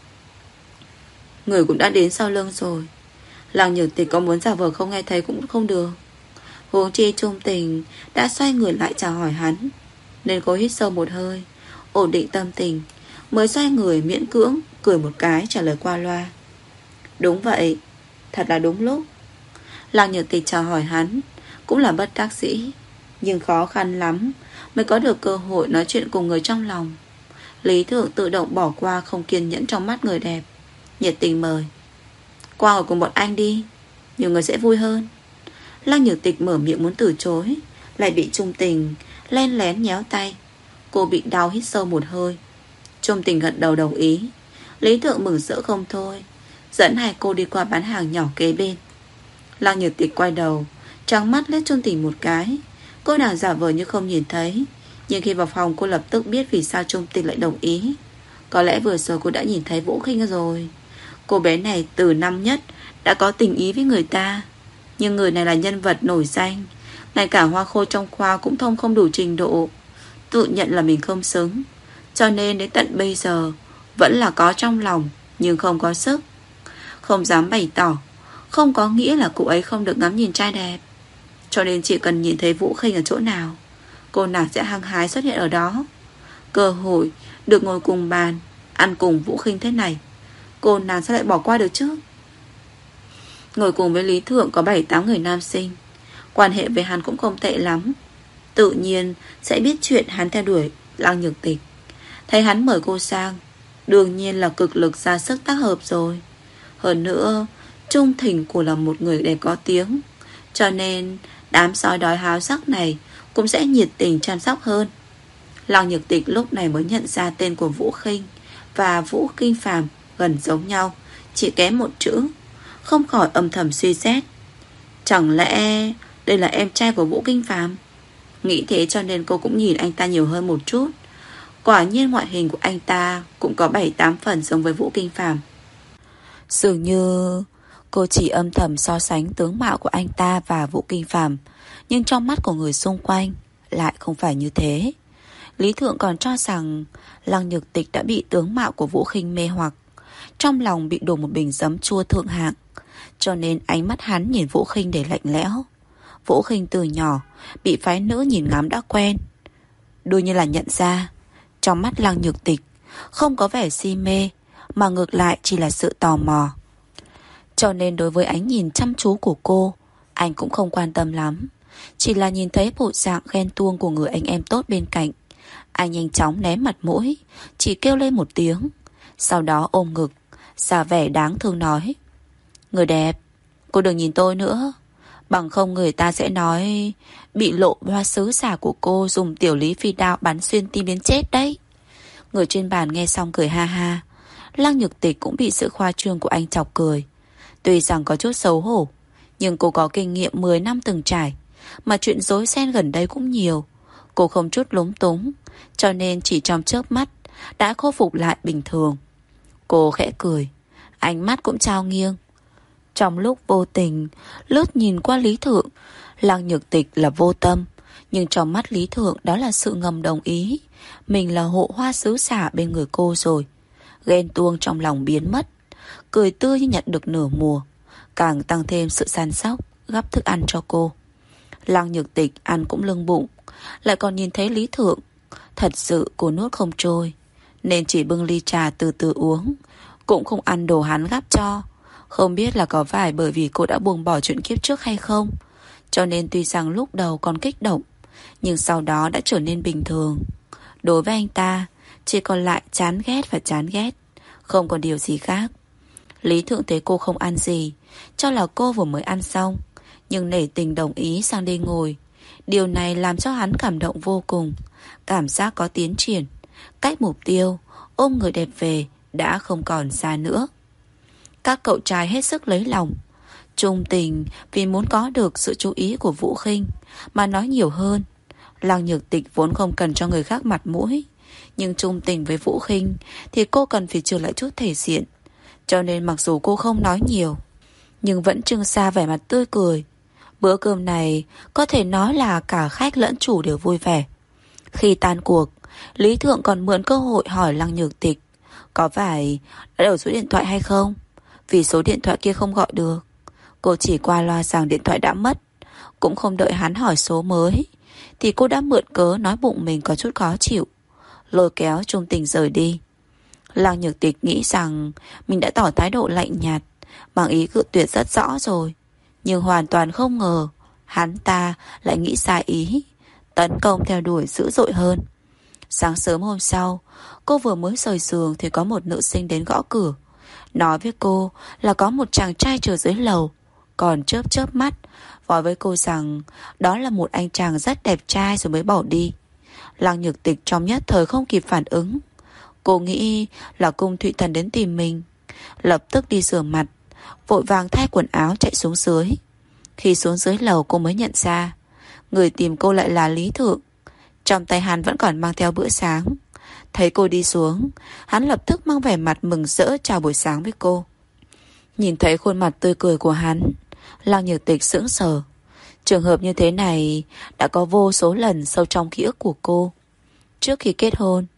Người cũng đã đến sau lưng rồi. Lăng Nhược Tịch có muốn giả vờ không nghe thấy cũng không được. Huống chi Trung Tình đã xoay người lại chào hỏi hắn, nên cô hít sâu một hơi, ổn định tâm tình, mới xoay người miễn cưỡng cười một cái trả lời qua loa. Đúng vậy, thật là đúng lúc. Lăng Nhược Tịch chào hỏi hắn cũng là bất đắc dĩ, nhưng khó khăn lắm mới có được cơ hội nói chuyện cùng người trong lòng. Lý Thượng tự động bỏ qua không kiên nhẫn trong mắt người đẹp, nhiệt tình mời. Qua ngồi cùng bọn anh đi, nhiều người sẽ vui hơn. Lăng Nhược Tịch mở miệng muốn từ chối, lại bị Trung Tình len lén nhéo tay. Cô bị đau hít sâu một hơi. Trung Tình gật đầu đồng ý. Lý Thượng mừng rỡ không thôi, dẫn hai cô đi qua bán hàng nhỏ kế bên. Lăng Nhược Tịch quay đầu, trắng mắt liếc Trung Tình một cái. Cô nàng giả vờ như không nhìn thấy, nhưng khi vào phòng cô lập tức biết vì sao Trung Tình lại đồng ý. Có lẽ vừa rồi cô đã nhìn thấy Vũ Khinh rồi. Cô bé này từ năm nhất đã có tình ý với người ta, nhưng người này là nhân vật nổi danh, ngay cả hoa khôi trong khoa cũng thông không đủ trình độ, tự nhận là mình không xứng. Cho nên đến tận bây giờ vẫn là có trong lòng nhưng không có sức, không dám bày tỏ. Không có nghĩa là cụ ấy không được ngắm nhìn trai đẹp. Cho nên chỉ cần nhìn thấy Vũ Khinh ở chỗ nào, cô nàng sẽ hăng hái xuất hiện ở đó. Cơ hội được ngồi cùng bàn, ăn cùng Vũ Khinh thế này, cô nàng sẽ lại bỏ qua được chứ? Ngồi cùng với Lý Thượng có bảy tám người nam sinh, quan hệ với hắn cũng không tệ lắm, tự nhiên sẽ biết chuyện hắn theo đuổi Lăng Nhược Tịch. Thấy hắn mời cô sang, đương nhiên là cực lực ra sức tác hợp rồi. Hơn nữa Trung Thỉnh của là một người đẹp có tiếng, cho nên đám sói đói háo sắc này cũng sẽ nhiệt tình chăm sóc hơn. Lăng Nhược Tịch lúc này mới nhận ra tên của Vũ Khinh và Vũ Kinh Phàm gần giống nhau, chỉ kém một chữ. Không khỏi âm thầm suy xét, chẳng lẽ đây là em trai của Vũ Kinh Phàm? Nghĩ thế cho nên cô cũng nhìn anh ta nhiều hơn một chút. Quả nhiên ngoại hình của anh ta cũng có bảy tám phần giống với Vũ Kinh Phàm. Dường như cô chỉ âm thầm so sánh tướng mạo của anh ta và Vũ Kinh Phàm, nhưng trong mắt của người xung quanh lại không phải như thế. Lý Thượng còn cho rằng Lăng Nhược Tịch đã bị tướng mạo của Vũ Khinh mê hoặc, trong lòng bị đổ một bình giấm chua thượng hạng, cho nên ánh mắt hắn nhìn Vũ Khinh để lạnh lẽo. Vũ Khinh từ nhỏ bị phái nữ nhìn ngắm đã quen, đôi như là nhận ra trong mắt Lăng Nhược Tịch không có vẻ si mê, mà ngược lại chỉ là sự tò mò. Cho nên đối với ánh nhìn chăm chú của cô, anh cũng không quan tâm lắm. Chỉ là nhìn thấy bộ dạng ghen tuông của người anh em tốt bên cạnh, anh nhanh chóng ném mặt mũi, chỉ kêu lên một tiếng, sau đó ôm ngực, xả vẻ đáng thương nói: Người đẹp, cô đừng nhìn tôi nữa, bằng không người ta sẽ nói bị lộ hoa sứ giả của cô dùng tiểu lý phi đao bắn xuyên tim đến chết đấy. Người trên bàn nghe xong cười ha ha. Lăng Nhược Tịch cũng bị sự khoa trương của anh chọc cười. Tuy rằng có chút xấu hổ, nhưng cô có kinh nghiệm mười năm từng trải, mà chuyện rối ren gần đây cũng nhiều. Cô không chút lúng túng, cho nên chỉ trong chớp mắt đã khôi phục lại bình thường. Cô khẽ cười, ánh mắt cũng trao nghiêng. Trong lúc vô tình lướt nhìn qua Lý Thượng, Lăng Nhược Tịch là vô tâm, nhưng trong mắt Lý Thượng đó là sự ngầm đồng ý. Mình là hộ hoa sứ giả bên người cô rồi. Ghen tuông trong lòng biến mất, cười tươi như nhận được nửa mùa, càng tăng thêm sự săn sóc, gắp thức ăn cho cô. Lăng Nhược Tịch ăn cũng lưng bụng, lại còn nhìn thấy Lý Thượng, thật sự cô nuốt không trôi, nên chỉ bưng ly trà từ từ uống, cũng không ăn đồ hắn gắp cho. Không biết là có phải bởi vì cô đã buông bỏ chuyện kiếp trước hay không, cho nên tuy rằng lúc đầu còn kích động, nhưng sau đó đã trở nên bình thường. Đối với anh ta chỉ còn lại chán ghét và chán ghét, không còn điều gì khác. Lý Thượng thấy cô không ăn gì, cho là cô vừa mới ăn xong, nhưng nể tình đồng ý sang đây ngồi. Điều này làm cho hắn cảm động vô cùng, cảm giác có tiến triển, cách mục tiêu ôm người đẹp về đã không còn xa nữa. Các cậu trai hết sức lấy lòng. Trung Tình vì muốn có được sự chú ý của Vũ Khinh mà nói nhiều hơn. Lăng Nhược Tịch vốn không cần cho người khác mặt mũi, nhưng Trung Tình với Vũ Khinh thì cô cần phải trừ lại chút thể diện, cho nên mặc dù cô không nói nhiều, nhưng vẫn trưng ra vẻ mặt tươi cười. Bữa cơm này có thể nói là cả khách lẫn chủ đều vui vẻ. Khi tan cuộc, Lý Thượng còn mượn cơ hội hỏi Lăng Nhược Tịch có phải đã đổi số điện thoại hay không, vì số điện thoại kia không gọi được. Cô chỉ qua loa rằng điện thoại đã mất, cũng không đợi hắn hỏi số mới thì cô đã mượn cớ nói bụng mình có chút khó chịu, lôi kéo Trung Tình rời đi. Lăng Nhược Tịch nghĩ rằng mình đã tỏ thái độ lạnh nhạt, bằng ý cự tuyệt rất rõ rồi, nhưng hoàn toàn không ngờ hắn ta lại nghĩ sai ý, tấn công theo đuổi dữ dội hơn. Sáng sớm hôm sau, cô vừa mới rời giường thì có một nữ sinh đến gõ cửa, nói với cô là có một chàng trai chờ dưới lầu, còn chớp chớp mắt nói với cô rằng đó là một anh chàng rất đẹp trai rồi mới bỏ đi. Lăng Nhược Tịch trong nhất thời không kịp phản ứng. Cô nghĩ là Cung Thụy Thần đến tìm mình, lập tức đi rửa mặt, vội vàng thay quần áo chạy xuống dưới. Khi xuống dưới lầu cô mới nhận ra người tìm cô lại là Lý Thượng. Trong tay hắn vẫn còn mang theo bữa sáng. Thấy cô đi xuống, hắn lập tức mang vẻ mặt mừng rỡ chào buổi sáng với cô. Nhìn thấy khuôn mặt tươi cười của hắn, Lăng Nhược Tịch sững sờ. Trường hợp như thế này đã có vô số lần sâu trong ký ức của cô. Trước khi kết hôn,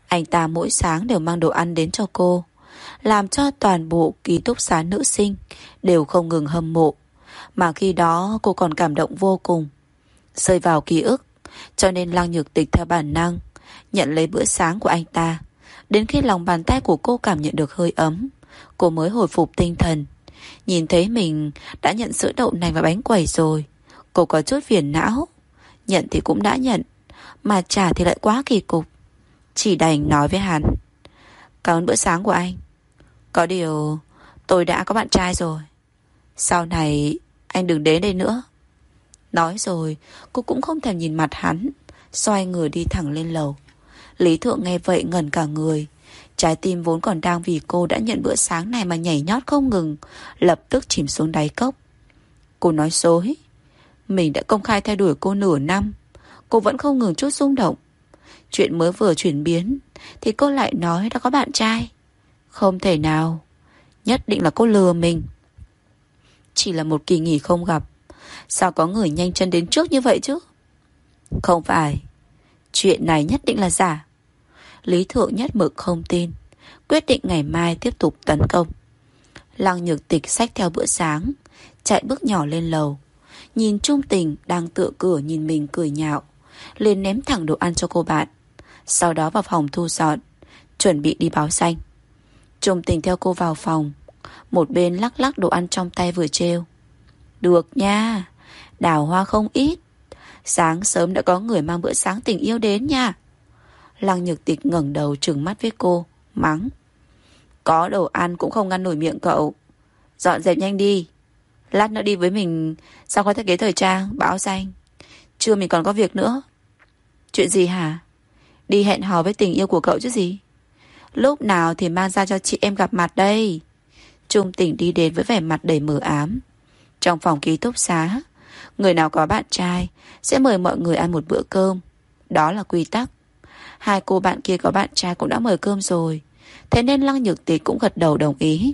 Anh ta mỗi sáng đều mang đồ ăn đến cho cô, làm cho toàn bộ ký túc xá nữ sinh đều không ngừng hâm mộ. Mà khi đó cô còn cảm động vô cùng, rơi vào ký ức. Cho nên Lăng Nhược Tịch theo bản năng nhận lấy bữa sáng của anh ta. Đến khi lòng bàn tay của cô cảm nhận được hơi ấm, cô mới hồi phục tinh thần. Nhìn thấy mình đã nhận sữa đậu nành và bánh quẩy rồi, cô có chút phiền não. Nhận thì cũng đã nhận, mà trả thì lại quá kỳ cục. Chỉ đành nói với hắn: cảm ơn bữa sáng của anh. Có điều tôi đã có bạn trai rồi, sau này anh đừng đến đây nữa. Nói rồi cô cũng không thèm nhìn mặt hắn, xoay người đi thẳng lên lầu. Lý Thượng nghe vậy ngẩn cả người. Trái tim vốn còn đang vì cô đã nhận bữa sáng này mà nhảy nhót không ngừng, lập tức chìm xuống đáy cốc. Cô nói dối. Mình đã công khai theo đuổi cô nửa năm, cô vẫn không ngừng chút rung động. Chuyện mới vừa chuyển biến thì cô lại nói đã có bạn trai. Không thể nào, nhất định là cô lừa mình. Chỉ là một kỳ nghỉ không gặp, sao có người nhanh chân đến trước như vậy chứ? Không phải, chuyện này nhất định là giả. Lý Thượng nhất mực không tin, quyết định ngày mai tiếp tục tấn công. Lăng Nhược Tịch xách theo bữa sáng, chạy bước nhỏ lên lầu. Nhìn Trung Tình đang tựa cửa nhìn mình cười nhạo, liền ném thẳng đồ ăn cho cô bạn. Sau đó vào phòng thu dọn, chuẩn bị đi báo danh. Trung Tình theo cô vào phòng, một bên lắc lắc đồ ăn trong tay vừa trêu: được nha, đào hoa không ít. Sáng sớm đã có người mang bữa sáng tình yêu đến nha. Lăng Nhược Tịch ngẩng đầu trừng mắt với cô, mắng: có đồ ăn cũng không ngăn nổi miệng cậu. Dọn dẹp nhanh đi, lát nữa đi với mình sang khoa thiết kế thời trang, báo danh. Trưa mình còn có việc nữa. Chuyện gì hả? Đi hẹn hò với tình yêu của cậu chứ gì. Lúc nào thì mang ra cho chị em gặp mặt đây. Trung Tình đi đến với vẻ mặt đầy mờ ám. Trong phòng ký túc xá, người nào có bạn trai sẽ mời mọi người ăn một bữa cơm, đó là quy tắc. Hai cô bạn kia có bạn trai cũng đã mời cơm rồi, thế nên Lăng Nhược Tịch cũng gật đầu đồng ý.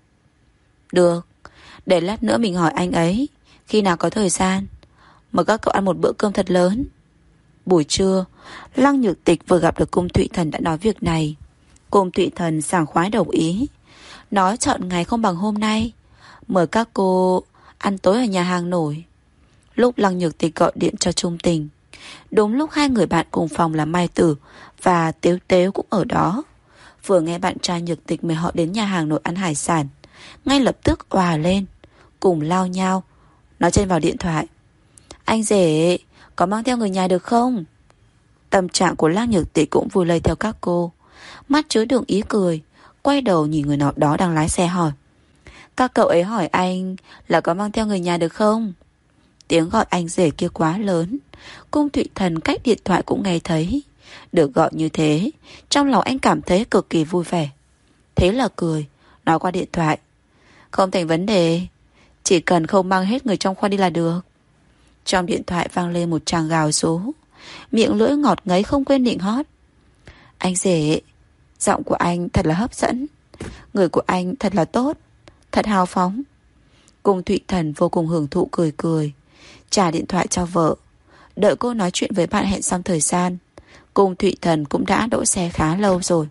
Được, để lát nữa mình hỏi anh ấy khi nào có thời gian, mời các cậu ăn một bữa cơm thật lớn. Buổi trưa, Lăng Nhược Tịch vừa gặp được Cung Thụy Thần đã nói việc này. Cung Thụy Thần sảng khoái đồng ý, nói chọn ngày không bằng hôm nay, mời các cô ăn tối ở nhà hàng nổi. Lúc Lăng Nhược Tịch gọi điện cho Trung Tình, đúng lúc hai người bạn cùng phòng là Mai Tử và Tếu Tếu cũng ở đó. Vừa nghe bạn trai Nhược Tịch mời họ đến nhà hàng nổi ăn hải sản, ngay lập tức òa lên, cùng lao nhau nói trên vào điện thoại: anh rể, có mang theo người nhà được không? Tâm trạng của Lăng Nhược Tịch cũng vui lây theo các cô, mắt chứa đựng ý cười, quay đầu nhìn người nào đó đang lái xe hỏi: các cậu ấy hỏi anh là có mang theo người nhà được không? Tiếng gọi anh rể kia quá lớn, Cung Thụy Thần cách điện thoại cũng nghe thấy. Được gọi như thế, trong lòng anh cảm thấy cực kỳ vui vẻ. Thế là cười, nói qua điện thoại: không thành vấn đề, chỉ cần không mang hết người trong khoa đi là được. Trong điện thoại vang lên một tràng gào rú, miệng lưỡi ngọt ngấy không quên nịnh hót: anh rể, giọng của anh thật là hấp dẫn, người của anh thật là tốt, thật hào phóng. Cung Thụy Thần vô cùng hưởng thụ cười cười, trả điện thoại cho vợ. Đợi cô nói chuyện với bạn hẹn xong thời gian, Cung Thụy Thần cũng đã đỗ xe khá lâu rồi.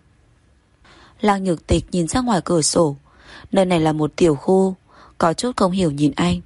Lăng Nhược Tịch nhìn ra ngoài cửa sổ. Nơi này là một tiểu khu, có chút không hiểu nhìn anh.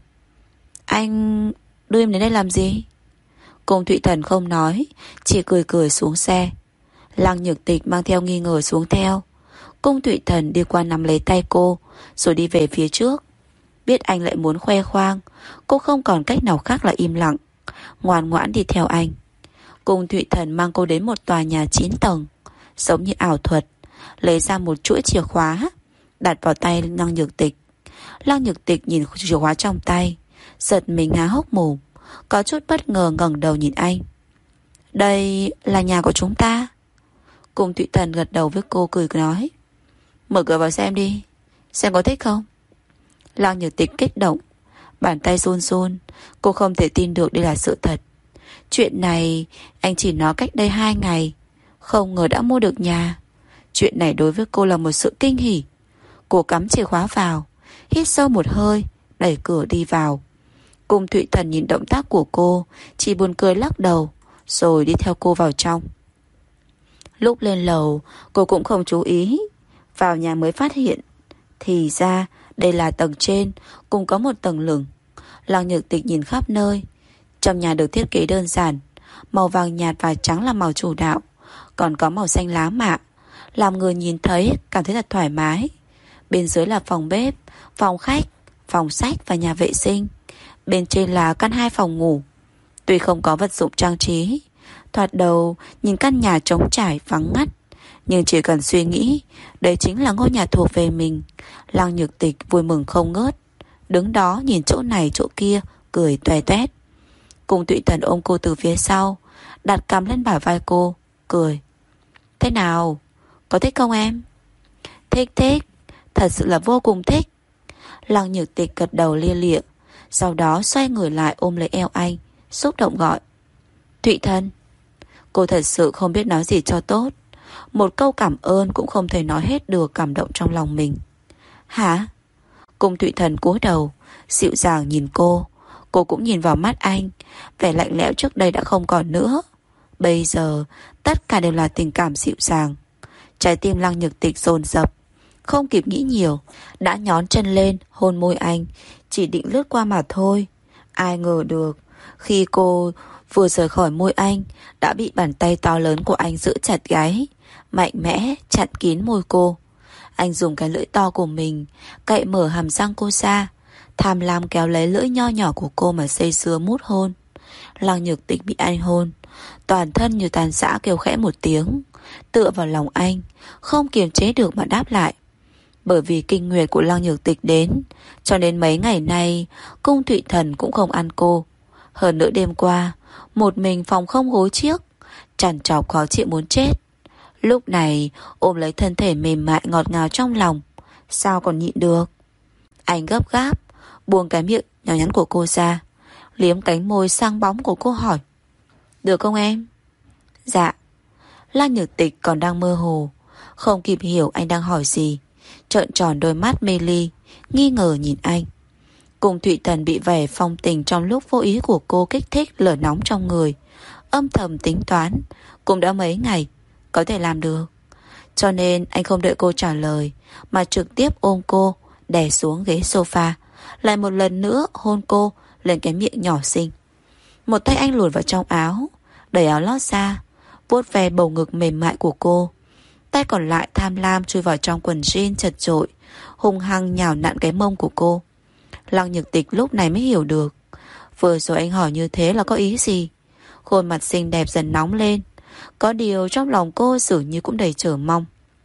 Anh đưa em đến đây làm gì? Cung Thụy Thần không nói, chỉ cười cười xuống xe. Lăng Nhược Tịch mang theo nghi ngờ xuống theo. Cung Thụy Thần đi qua nắm lấy tay cô, rồi đi về phía trước. Biết anh lại muốn khoe khoang, cô không còn cách nào khác là im lặng, ngoan ngoãn đi theo anh. Cung Thụy Thần mang cô đến một tòa nhà chín tầng, giống như ảo thuật, lấy ra một chuỗi chìa khóa, đặt vào tay Lăng Nhược Tịch. Lăng Nhược Tịch nhìn chìa khóa trong tay, giật mình há hốc mồm, có chút bất ngờ ngẩng đầu nhìn anh. Đây là nhà của chúng ta. Cung Thụy Thần gật đầu với cô, cười nói: mở cửa vào xem đi, xem có thích không. Lăng Nhược Tịch kích động, bàn tay run run. Cô không thể tin được đây là sự thật. Chuyện này anh chỉ nói cách đây hai ngày, không ngờ đã mua được nhà. Chuyện này đối với cô là một sự kinh hỉ. Cô cắm chìa khóa vào, hít sâu một hơi, đẩy cửa đi vào. Cung Thụy Thần nhìn động tác của cô, chỉ buồn cười lắc đầu, rồi đi theo cô vào trong. Lúc lên lầu, cô cũng không chú ý, vào nhà mới phát hiện, thì ra đây là tầng trên, cùng có một tầng lửng. Lăng Nhược Tịch nhìn khắp nơi. Trong nhà được thiết kế đơn giản, màu vàng nhạt và trắng là màu chủ đạo, còn có màu xanh lá mạ, làm người nhìn thấy cảm thấy thật thoải mái. Bên dưới là phòng bếp, phòng khách, phòng sách và nhà vệ sinh. Bên trên là căn hai phòng ngủ. Tuy không có vật dụng trang trí, thoạt đầu nhìn căn nhà trống trải vắng ngắt, nhưng chỉ cần suy nghĩ đây chính là ngôi nhà thuộc về mình, Lăng Nhược Tịch vui mừng không ngớt. Đứng đó nhìn chỗ này chỗ kia, cười toe toét. Cùng Thụy Thần ôm cô từ phía sau, đặt cằm lên bả vai cô, cười. Thế nào? Có thích không em? Thích thích, thật sự là vô cùng thích. Lăng Nhược Tịch gật đầu lia lịa, sau đó xoay người lại ôm lấy eo anh, xúc động gọi. Thụy Thần. Cô thật sự không biết nói gì cho tốt. Một câu cảm ơn cũng không thể nói hết được cảm động trong lòng mình. Hả? Cung Thụy Thần cúi đầu, dịu dàng nhìn cô. Cô cũng nhìn vào mắt anh. Vẻ lạnh lẽo trước đây đã không còn nữa. Bây giờ tất cả đều là tình cảm dịu dàng. Trái tim Lăng Nhược Tịch dồn dập, không kịp nghĩ nhiều, đã nhón chân lên hôn môi anh, chỉ định lướt qua mà thôi. Ai ngờ được, khi cô vừa rời khỏi môi anh, đã bị bàn tay to lớn của anh giữ chặt gáy, mạnh mẽ chặn kín môi cô. Anh dùng cái lưỡi to của mình cậy mở hàm răng cô ra, tham lam kéo lấy lưỡi nho nhỏ của cô mà xây xưa mút hôn. Lăng Nhược Tịch bị anh hôn, toàn thân như tàn rã kêu khẽ một tiếng, tựa vào lòng anh, không kiềm chế được mà đáp lại. Bởi vì kinh nguyệt của Lăng Nhược Tịch đến, cho nên mấy ngày nay Cung Thụy Thần cũng không ăn cô. Hơn nữa đêm qua, một mình phòng không gối chiếc, trằn trọc khó chịu muốn chết. Lúc này ôm lấy thân thể mềm mại ngọt ngào trong lòng, sao còn nhịn được. Anh gấp gáp buông cái miệng nhỏ nhắn của cô ra, liếm cánh môi sang bóng của cô hỏi. Được không em? Dạ. Lăng Nhược Tịch còn đang mơ hồ, không kịp hiểu anh đang hỏi gì, trợn tròn đôi mắt mê ly, nghi ngờ nhìn anh. Cùng Thụy Thần bị vẻ phong tình trong lúc vô ý của cô kích thích lửa nóng trong người, âm thầm tính toán, cũng đã mấy ngày, có thể làm được. Cho nên anh không đợi cô trả lời, mà trực tiếp ôm cô, đè xuống ghế sofa, lại một lần nữa hôn cô lên cái miệng nhỏ xinh. Một tay anh luồn vào trong áo, đẩy áo lót ra, vuốt ve bầu ngực mềm mại của cô. Tay còn lại tham lam chui vào trong quần jean chật chội, hung hăng nhào nặn cái mông của cô. Lăng Nhược Tịch lúc này mới hiểu được, vừa rồi anh hỏi như thế là có ý gì. Khuôn mặt xinh đẹp dần nóng lên, có điều trong lòng cô dường như cũng đầy chờ mong.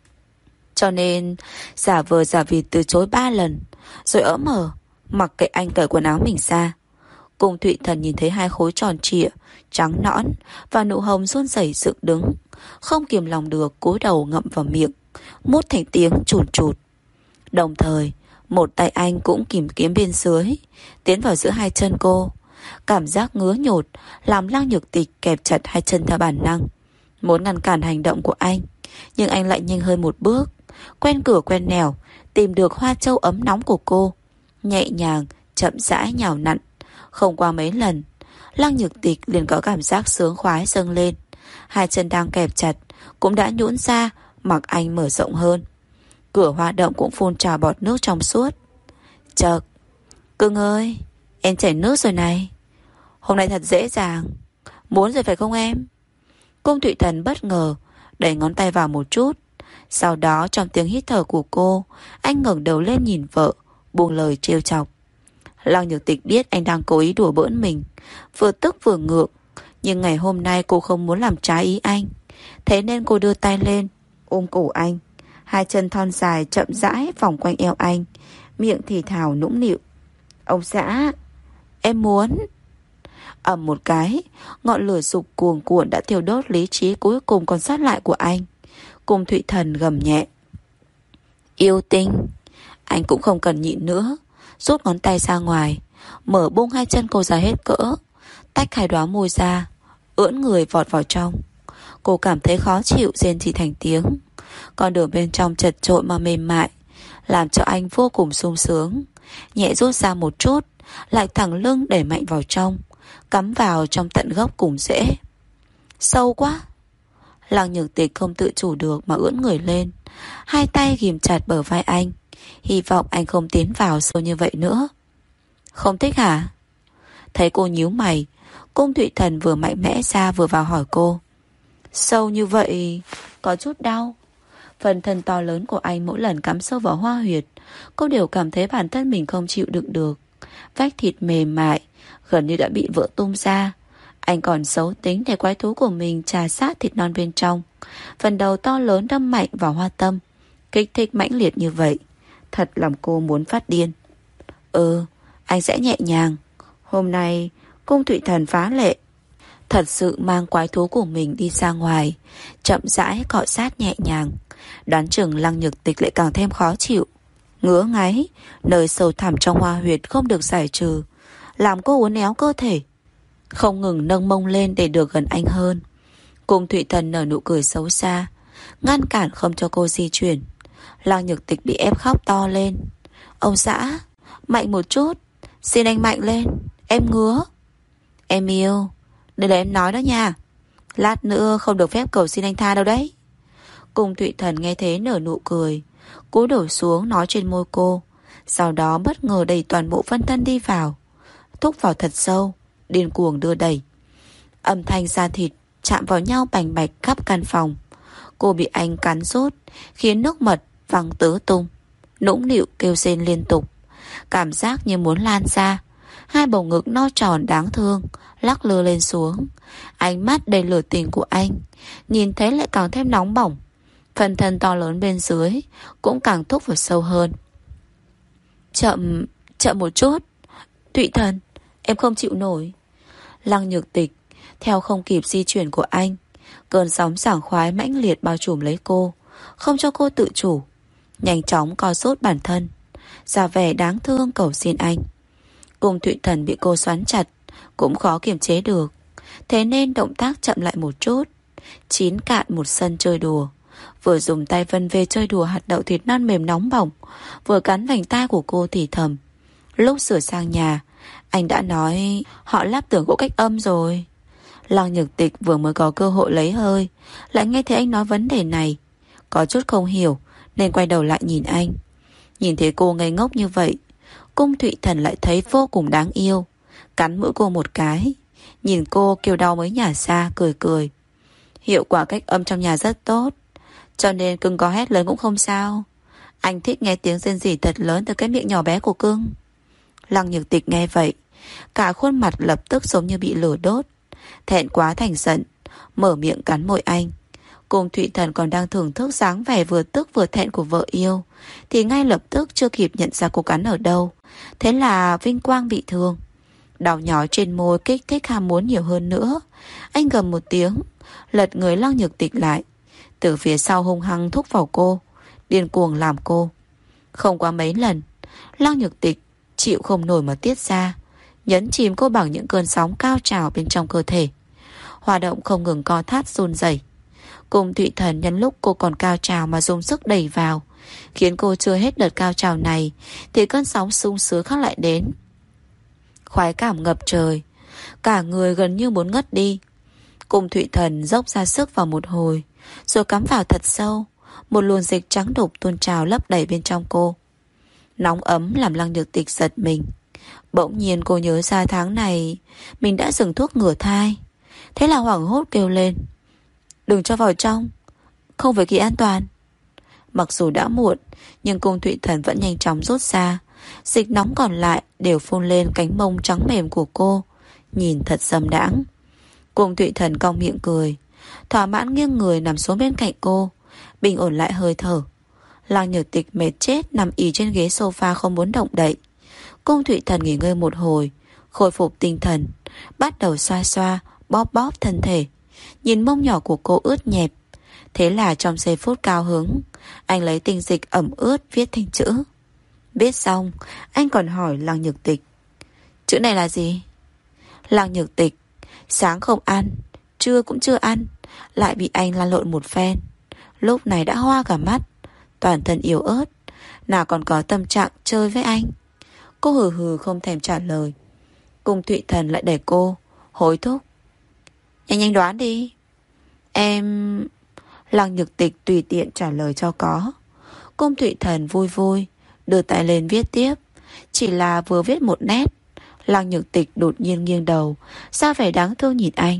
Cho nên giả vờ giả vịt từ chối ba lần, rồi ỡm hở mặc kệ anh cởi quần áo mình ra. Cùng Thụy Thần nhìn thấy hai khối tròn trịa, trắng nõn và nụ hồng run rẩy dựng đứng, không kiềm lòng được cúi đầu ngậm vào miệng, mút thành tiếng chùn chụt. Đồng thời một tay anh cũng kìm kiếm bên dưới, tiến vào giữa hai chân cô. Cảm giác ngứa nhột làm Lăng Nhược Tịch kẹp chặt hai chân theo bản năng, muốn ngăn cản hành động của anh, nhưng anh lại nhanh hơn một bước, quen cửa quen nẻo tìm được hoa châu ấm nóng của cô, nhẹ nhàng chậm rãi nhào nặn. Không qua mấy lần, Lăng Nhược Tịch liền có cảm giác sướng khoái dâng lên. Hai chân đang kẹp chặt cũng đã nhũn ra, mặc anh mở rộng hơn. Cửa hoa động cũng phun trào bọt nước trong suốt. Chợt, cưng ơi, em chảy nước rồi này. Hôm nay thật dễ dàng. Muốn rồi phải không em? Cung Thụy Thần bất ngờ đẩy ngón tay vào một chút. Sau đó trong tiếng hít thở của cô, anh ngẩng đầu lên nhìn vợ, buông lời trêu chọc. Lăng Nhược Tịch biết anh đang cố ý đùa bỡn mình, vừa tức vừa ngượng, nhưng ngày hôm nay cô không muốn làm trái ý anh. Thế nên cô đưa tay lên ôm cổ anh, hai chân thon dài chậm rãi vòng quanh eo anh, miệng thì thào nũng nịu. Ông xã, em muốn. Ầm một cái, ngọn lửa sục cuồn cuộn đã thiêu đốt lý trí cuối cùng còn sót lại của anh. Cung Thụy Thần gầm nhẹ. Yêu tinh. Anh cũng không cần nhịn nữa, rút ngón tay ra ngoài, mở bung hai chân cô ra hết cỡ, tách hai đóa môi ra, ưỡn người vọt vào trong. Cô cảm thấy khó chịu, rên rỉ thành tiếng. Con đường bên trong chật chội mà mềm mại, làm cho anh vô cùng sung sướng. Nhẹ rút ra một chút, lại thẳng lưng đẩy mạnh vào trong, cắm vào trong tận gốc cùng rễ. Sâu quá. Lăng Nhược Tịch không tự chủ được mà ưỡn người lên, hai tay ghìm chặt bờ vai anh, hy vọng anh không tiến vào sâu như vậy nữa. Không thích hả? Thấy cô nhíu mày, Cung Thụy Thần vừa mạnh mẽ ra vừa vào hỏi cô. Sâu như vậy, có chút đau. Phần thân to lớn của anh mỗi lần cắm sâu vào hoa huyệt, cô đều cảm thấy bản thân mình không chịu đựng được. Vách thịt mềm mại gần như đã bị vỡ tung ra. Anh còn xấu tính để quái thú của mình trà sát thịt non bên trong. Phần đầu to lớn đâm mạnh vào hoa tâm, kích thích mãnh liệt như vậy, thật làm cô muốn phát điên. Ừ, anh sẽ nhẹ nhàng. Hôm nay Cung Thụy Thần phá lệ, thật sự mang quái thú của mình đi ra ngoài, chậm rãi cọ sát nhẹ nhàng. Đoán chừng Lăng Nhược Tịch lại càng thêm khó chịu. Ngứa ngáy, nơi sâu thẳm trong hoa huyệt không được giải trừ, làm cô uốn éo cơ thể, không ngừng nâng mông lên để được gần anh hơn. Cung Thụy Thần nở nụ cười xấu xa, ngăn cản không cho cô di chuyển. Lăng Nhược Tịch bị ép khóc to lên. Ông xã, mạnh một chút, xin anh mạnh lên, em ngứa. Em yêu, đây là em nói đó nha, lát nữa không được phép cầu xin anh tha đâu đấy. Cung Thụy Thần nghe thế nở nụ cười, cúi đầu xuống nói trên môi cô, sau đó bất ngờ đẩy toàn bộ phân thân đi vào, thúc vào thật sâu, điên cuồng đưa đẩy. Âm thanh da thịt chạm vào nhau bành bạch khắp căn phòng. Cô bị anh cắn rốt, khiến nước mật văng tứ tung, nũng nịu kêu rên liên tục, cảm giác như muốn lan ra. Hai bầu ngực no tròn đáng thương lắc lư lên xuống. Ánh mắt đầy lửa tình của anh nhìn thấy lại càng thêm nóng bỏng. Phần thân to lớn bên dưới cũng càng thúc vào sâu hơn. Chậm, chậm một chút Thụy Thần, em không chịu nổi. Lăng Nhược Tịch theo không kịp di chuyển của anh, cơn sóng sảng khoái mãnh liệt bao trùm lấy cô, không cho cô tự chủ, nhanh chóng co rút bản thân, ra vẻ đáng thương cầu xin anh. Cung Thụy Thần bị cô xoắn chặt, cũng khó kiềm chế được, thế nên động tác chậm lại một chút. Chín cạn một sân chơi đùa, vừa dùng tay vân về chơi đùa hạt đậu thịt non mềm nóng bỏng, vừa cắn vành tai của cô thì thầm. Lúc sửa sang nhà, anh đã nói họ lắp tường gỗ cách âm rồi. Lăng Nhược Tịch vừa mới có cơ hội lấy hơi, lại nghe thấy anh nói vấn đề này, có chút không hiểu nên quay đầu lại nhìn anh. Nhìn thấy cô ngây ngốc như vậy, Cung Thụy Thần lại thấy vô cùng đáng yêu, cắn mũi cô một cái, nhìn cô kêu đau mới nhả ra, cười cười. Hiệu quả cách âm trong nhà rất tốt, cho nên cưng có hét lớn cũng không sao. Anh thích nghe tiếng rên rỉ thật lớn từ cái miệng nhỏ bé của cưng. Lăng Nhược Tịch nghe vậy, cả khuôn mặt lập tức giống như bị lửa đốt, thẹn quá thành giận, mở miệng cắn môi anh. Cung Thụy Thần còn đang thưởng thức dáng vẻ vừa tức vừa thẹn của vợ yêu, thì ngay lập tức chưa kịp nhận ra cô cắn ở đâu, thế là vinh quang bị thương. Đau nhói trên môi kích thích ham muốn nhiều hơn nữa. Anh gầm một tiếng, lật người Lăng Nhược Tịch lại, từ phía sau hung hăng thúc vào cô, điên cuồng làm cô. Không quá mấy lần, Lăng Nhược Tịch chịu không nổi mà tiết ra, nhấn chìm cô bằng những cơn sóng cao trào bên trong cơ thể. Hoạt động không ngừng co thắt run rẩy. Cung Thụy Thần nhân lúc cô còn cao trào mà dùng sức đẩy vào, khiến cô chưa hết đợt cao trào này thì cơn sóng sung sướng khác lại đến. Khoái cảm ngập trời, cả người gần như muốn ngất đi. Cung Thụy Thần dốc ra sức vào một hồi, rồi cắm vào thật sâu, một luồng dịch trắng đục tuôn trào lấp đầy bên trong cô. Nóng ấm làm Lăng Nhược Tịch giật mình. Bỗng nhiên cô nhớ ra tháng này mình đã dừng thuốc ngừa thai, thế là hoảng hốt kêu lên. Đừng cho vào trong, không phải kỳ an toàn. Mặc dù đã muộn, nhưng Cung Thụy Thần vẫn nhanh chóng rút ra, dịch nóng còn lại đều phun lên cánh mông trắng mềm của cô, nhìn thật dâm đãng. Cung Thụy Thần cong miệng cười, thỏa mãn nghiêng người nằm xuống bên cạnh cô, bình ổn lại hơi thở. Lăng Nhược Tịch mệt chết nằm ì trên ghế sofa không muốn động đậy. Cung Thụy Thần nghỉ ngơi một hồi, khôi phục tinh thần, bắt đầu xoa xoa, bóp bóp thân thể, nhìn mông nhỏ của cô ướt nhẹp. Thế là trong giây phút cao hứng, anh lấy tinh dịch ẩm ướt viết thành chữ. Viết xong, anh còn hỏi Lăng Nhược Tịch, chữ này là gì? Lăng Nhược Tịch sáng không ăn, trưa cũng chưa ăn, lại bị anh lăn lộn một phen, lúc này đã hoa cả mắt, toàn thân yếu ớt, nào còn có tâm trạng chơi với anh. Cô hừ hừ không thèm trả lời. Cung Thụy Thần lại đẩy cô, hối thúc, nhanh nhanh đoán đi. Em... Lăng Nhược Tịch tùy tiện trả lời cho có. Cung Thụy Thần vui vui đưa tay lên viết tiếp. Chỉ là vừa viết một nét, Lăng Nhược Tịch đột nhiên nghiêng đầu, ra vẻ đáng thương nhìn anh.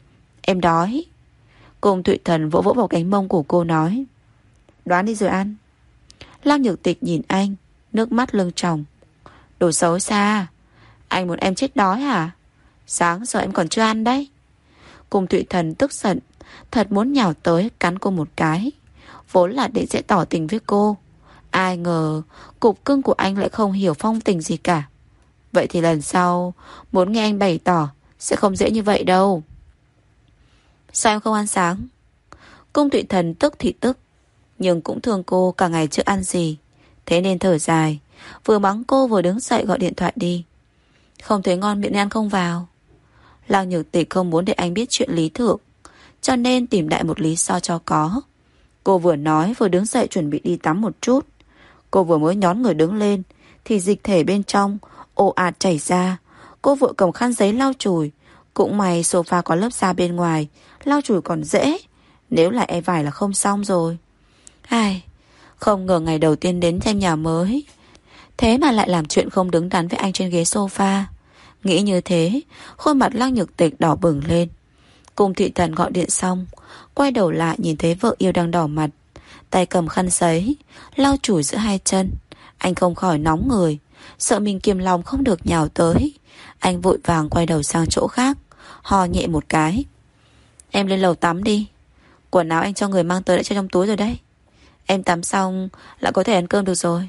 Em đói. Cung Thụy Thần vỗ vỗ vào cánh mông của cô nói, đoán đi rồi ăn. Lăng Nhược Tịch nhìn anh, nước mắt lưng tròng. Đồ xấu xa, anh muốn em chết đói hả? Sáng giờ em còn chưa ăn đấy. Cung Thụy Thần tức giận, thật muốn nhào tới cắn cô một cái. Vốn là để sẽ tỏ tình với cô, ai ngờ cục cưng của anh lại không hiểu phong tình gì cả. Vậy thì lần sau muốn nghe anh bày tỏ sẽ không dễ như vậy đâu. Sao em không ăn sáng? Cung Thụy Thần tức thì tức, nhưng cũng thương cô cả ngày chưa ăn gì, thế nên thở dài, vừa mắng cô vừa đứng dậy gọi điện thoại đi. Không thấy ngon miệng nên ăn không vào. Lăng Nhược Tịch không muốn để anh biết chuyện Lý Thượng, cho nên tìm đại một lý do cho có. Cô vừa nói vừa đứng dậy chuẩn bị đi tắm một chút. Cô vừa mới nhón người đứng lên thì dịch thể bên trong ồ ạt chảy ra. Cô vội cầm khăn giấy lau chùi. Cũng may sofa có lớp da bên ngoài, lau chùi còn dễ. Nếu là e vải là không xong rồi. Ai, không ngờ ngày đầu tiên đến xem nhà mới, thế mà lại làm chuyện không đứng đắn với anh trên ghế sofa. Nghĩ như thế, khuôn mặt Lăng Nhược Tịch đỏ bừng lên. Cung Thụy Thần gọi điện xong, quay đầu lại nhìn thấy vợ yêu đang đỏ mặt, tay cầm khăn giấy lau chùi giữa hai chân. Anh không khỏi nóng người, sợ mình kiềm lòng không được nhào tới. Anh vội vàng quay đầu sang chỗ khác, hò nhẹ một cái. Em lên lầu tắm đi, quần áo anh cho người mang tới đã cho trong túi rồi đấy. Em tắm xong lại có thể ăn cơm được rồi.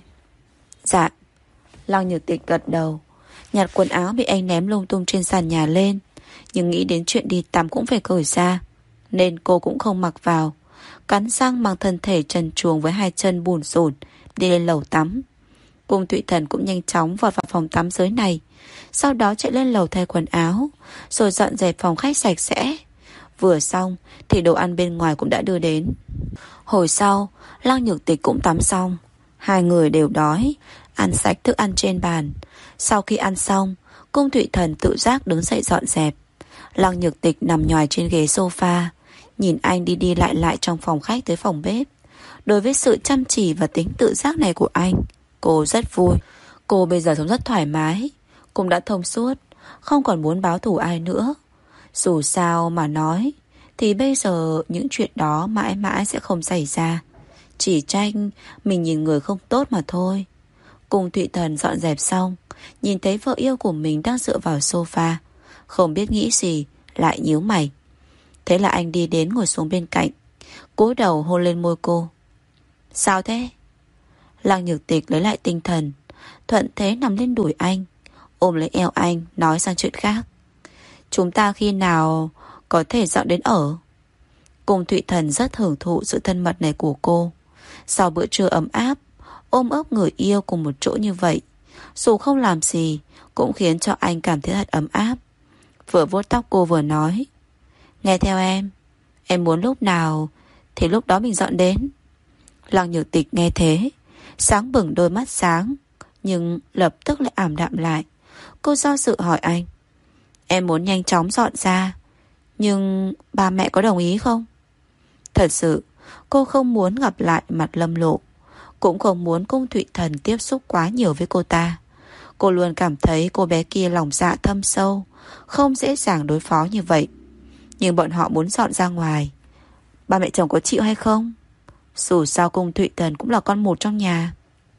Dạ. Lăng Nhược Tịch gật đầu, nhặt quần áo bị anh ném lung tung trên sàn nhà lên. Nhưng nghĩ đến chuyện đi tắm cũng phải cởi ra, nên cô cũng không mặc vào. Cắn răng mang thân thể trần truồng với hai chân bùn rủn đi lên lầu tắm. Cung Thụy Thần cũng nhanh chóng vọt vào phòng tắm dưới này, sau đó chạy lên lầu thay quần áo, rồi dọn dẹp phòng khách sạch sẽ. Vừa xong thì đồ ăn bên ngoài cũng đã đưa đến. Hồi sau Lăng Nhược Tịch cũng tắm xong. Hai người đều đói, ăn sạch thức ăn trên bàn. Sau khi ăn xong, Cung Thụy Thần tự giác đứng dậy dọn dẹp. Lăng Nhược Tịch nằm nhoài trên ghế sofa, nhìn anh đi đi lại lại trong phòng khách tới phòng bếp. Đối với sự chăm chỉ và tính tự giác này của anh, cô rất vui. Cô bây giờ sống rất thoải mái, cũng đã thông suốt, không còn muốn báo thù ai nữa. Dù sao mà nói thì bây giờ những chuyện đó mãi mãi sẽ không xảy ra. Chỉ tranh mình nhìn người không tốt mà thôi. Cung Thụy Thần dọn dẹp xong, nhìn thấy vợ yêu của mình đang dựa vào sofa, không biết nghĩ gì, lại nhíu mày. Thế là anh đi đến ngồi xuống bên cạnh, cúi đầu hôn lên môi cô. Sao thế? Lăng Nhược Tịch lấy lại tinh thần, thuận thế nằm lên đùi anh, ôm lấy eo anh, nói sang chuyện khác. Chúng ta khi nào có thể dọn đến ở? Cung Thụy Thần rất hưởng thụ sự thân mật này của cô. Sau bữa trưa ấm áp, ôm ấp người yêu cùng một chỗ như vậy, dù không làm gì cũng khiến cho anh cảm thấy thật ấm áp. Vừa vuốt tóc cô vừa nói, nghe theo em, em muốn lúc nào thì lúc đó mình dọn đến. Lăng Nhược Tịch nghe thế, sáng bừng đôi mắt sáng, nhưng lập tức lại ảm đạm lại. Cô do dự hỏi anh, em muốn nhanh chóng dọn ra, nhưng ba mẹ có đồng ý không? Thật sự cô không muốn gặp lại mặt Lâm Lộ, cũng không muốn Cung Thụy Thần tiếp xúc quá nhiều với cô ta. Cô luôn cảm thấy cô bé kia lòng dạ thâm sâu, không dễ dàng đối phó như vậy. Nhưng bọn họ muốn dọn ra ngoài, ba mẹ chồng có chịu hay không? Dù sao Cung Thụy Thần cũng là con một trong nhà.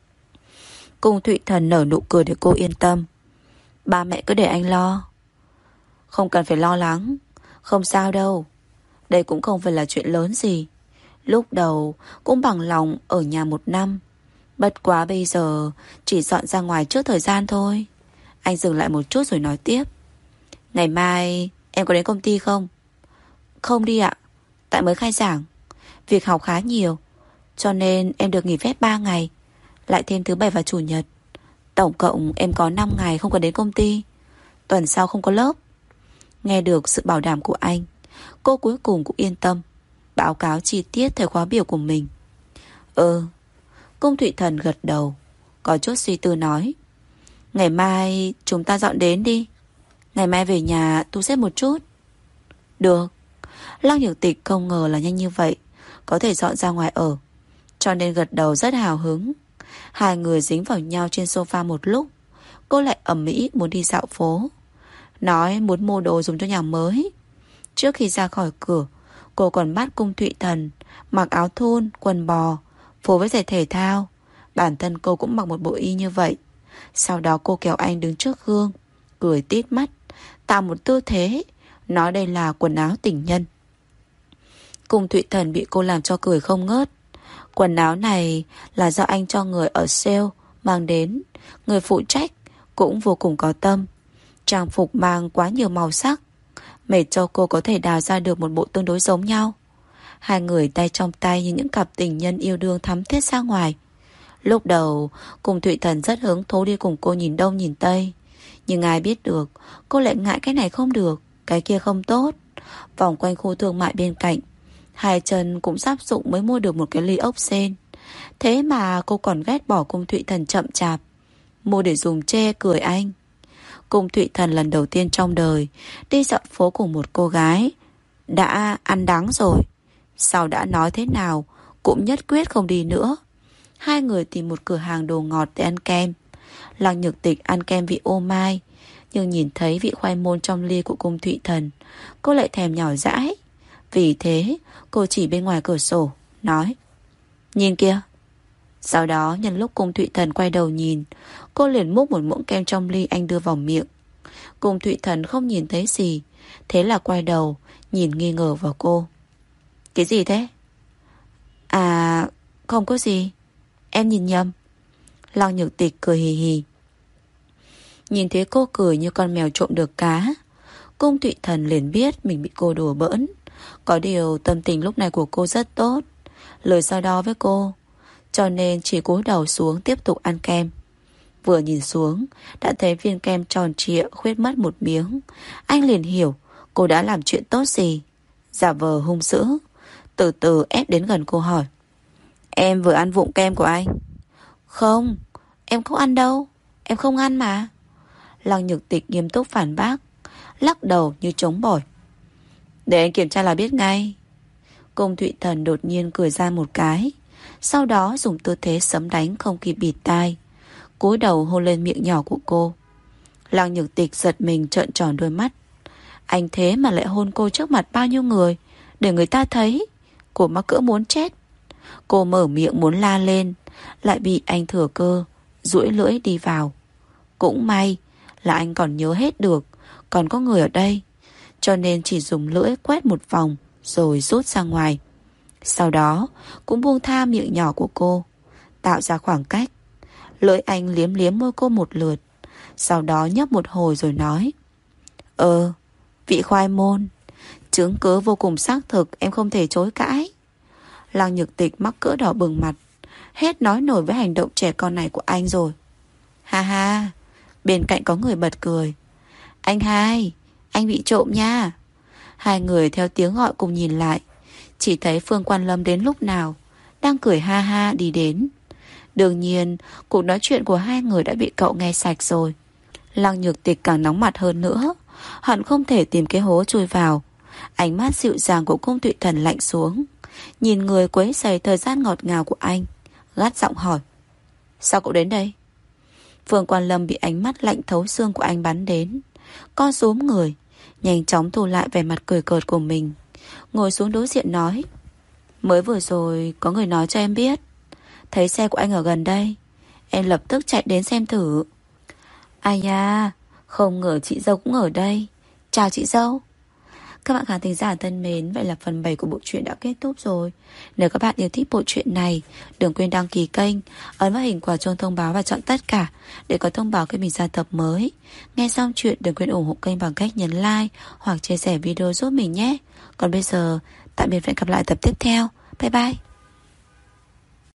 Cung Thụy Thần nở nụ cười để cô yên tâm. Ba mẹ cứ để anh lo. Không cần phải lo lắng, không sao đâu. Đây cũng không phải là chuyện lớn gì. Lúc đầu cũng bằng lòng ở nhà một năm, bất quá bây giờ chỉ dọn ra ngoài trước thời gian thôi. Anh dừng lại một chút rồi nói tiếp. Ngày mai em có đến công ty không? Không đi ạ, tại mới khai giảng, việc học khá nhiều, cho nên em được nghỉ phép ba ngày, lại thêm thứ bảy và chủ nhật. Tổng cộng em có năm ngày không có đến công ty. Tuần sau không có lớp. Nghe được sự bảo đảm của anh, cô cuối cùng cũng yên tâm, báo cáo chi tiết thời khóa biểu của mình. Ừ. Cung Thụy Thần gật đầu, có chút suy tư nói, ngày mai chúng ta dọn đến đi. Ngày mai về nhà thu xếp một chút. Được. Lăng Nhược Tịch không ngờ là nhanh như vậy, có thể dọn ra ngoài ở, cho nên gật đầu rất hào hứng. Hai người dính vào nhau trên sofa một lúc. Cô lại ầm ĩ muốn đi dạo phố, nói muốn mua đồ dùng cho nhà mới. Trước khi ra khỏi cửa, cô còn bắt Cung Thụy Thần mặc áo thun, quần bò, phối với giày thể thao. Bản thân cô cũng mặc một bộ y như vậy. Sau đó cô kéo anh đứng trước gương, cười tít mắt, tạo một tư thế, nói đây là quần áo tình nhân. Cung Thụy Thần bị cô làm cho cười không ngớt. Quần áo này là do anh cho người ở sale mang đến. Người phụ trách cũng vô cùng có tâm. Trang phục mang quá nhiều màu sắc, mệt cho cô có thể đào ra được một bộ tương đối giống nhau. Hai người tay trong tay như những cặp tình nhân yêu đương thắm thiết ra ngoài. Lúc đầu Cung Thụy Thần rất hứng thú đi cùng cô nhìn đông nhìn tây, nhưng ai biết được cô lại ngại cái này không được, cái kia không tốt. Vòng quanh khu thương mại bên cạnh, hai chân cũng sắp dụng mới mua được một cái ly ốc sên. Thế mà cô còn ghét bỏ Cung Thụy Thần chậm chạp, mua để dùng chê cười anh. Cung Thụy Thần lần đầu tiên trong đời đi dạo phố cùng một cô gái đã ăn đắng rồi, sau đã nói thế nào cũng nhất quyết không đi nữa. Hai người tìm một cửa hàng đồ ngọt để ăn kem. Lăng Nhược Tịch ăn kem vị ô mai, nhưng nhìn thấy vị khoai môn trong ly của Cung Thụy Thần, cô lại thèm nhỏ dãi. Vì thế cô chỉ bên ngoài cửa sổ nói: nhìn kia. Sau đó nhân lúc Cung Thụy Thần quay đầu nhìn, cô liền múc một muỗng kem trong ly anh đưa vào miệng. Cung Thụy Thần không nhìn thấy gì, thế là quay đầu nhìn nghi ngờ vào cô. Cái gì thế? À, không có gì, em nhìn nhầm. Lăng Nhược Tịch cười hì hì. Nhìn thấy cô cười như con mèo trộm được cá, Cung Thụy Thần liền biết mình bị cô đùa bỡn. Có điều tâm tình lúc này của cô rất tốt, lời so đo với cô, cho nên chỉ cúi đầu xuống tiếp tục ăn kem. Vừa nhìn xuống đã thấy viên kem tròn trịa khuyết mất một miếng. Anh liền hiểu cô đã làm chuyện tốt gì. Giả vờ hung dữ, từ từ ép đến gần cô hỏi: em vừa ăn vụng kem của anh? Không, em không ăn đâu, em không ăn mà. Lăng Nhược Tịch nghiêm túc phản bác, lắc đầu như trống bỏi. Để anh kiểm tra là biết ngay. Cung Thụy Thần đột nhiên cười ra một cái, sau đó dùng tư thế sấm đánh không kịp bịt tai, cúi đầu hôn lên miệng nhỏ của cô. Lăng Nhược Tịch giật mình trợn tròn đôi mắt. Anh thế mà lại hôn cô trước mặt bao nhiêu người, để người ta thấy. Cô mắc cỡ muốn chết. Cô mở miệng muốn la lên, lại bị anh thừa cơ duỗi lưỡi đi vào. Cũng may là anh còn nhớ hết được còn có người ở đây, cho nên chỉ dùng lưỡi quét một vòng rồi rút ra ngoài. Sau đó cũng buông tha miệng nhỏ của cô, tạo ra khoảng cách. Lưỡi anh liếm liếm môi cô một lượt, sau đó nhấp một hồi rồi nói: Ờ, vị khoai môn, chứng cứ vô cùng xác thực, em không thể chối cãi. Lăng Nhược Tịch mắc cỡ đỏ bừng mặt, hết nói nổi với hành động trẻ con này của anh rồi. Ha ha. Bên cạnh có người bật cười: Anh hai, anh bị trộm nha. Hai người theo tiếng gọi cùng nhìn lại, chỉ thấy Phương Quan Lâm đến lúc nào đang cười ha ha đi đến. Đương nhiên cuộc nói chuyện của hai người đã bị cậu nghe sạch rồi. Lăng Nhược Tịch càng nóng mặt hơn nữa, hận không thể tìm cái hố chui vào. Ánh mắt dịu dàng của Cung Thụy Thần lạnh xuống, nhìn người quấy rầy thời gian ngọt ngào của anh, gắt giọng hỏi: Sao cậu đến đây? Phương Quan Lâm bị ánh mắt lạnh thấu xương của anh bắn đến, co rúm người, nhanh chóng thu lại vẻ mặt cười cợt của mình, ngồi xuống đối diện nói: Mới vừa rồi có người nói cho em biết, thấy xe của anh ở gần đây, em lập tức chạy đến xem thử. Ai da, không ngờ chị dâu cũng ở đây. Chào chị dâu. Các bạn khán thính giả thân mến, vậy là phần bảy của bộ truyện đã kết thúc rồi. Nếu các bạn yêu thích bộ truyện này, đừng quên đăng ký kênh, ấn vào hình quả chuông thông báo và chọn tất cả để có thông báo khi mình ra tập mới. Nghe xong chuyện đừng quên ủng hộ kênh bằng cách nhấn like hoặc chia sẻ video giúp mình nhé. Còn bây giờ, tạm biệt và hẹn gặp lại tập tiếp theo. Bye bye.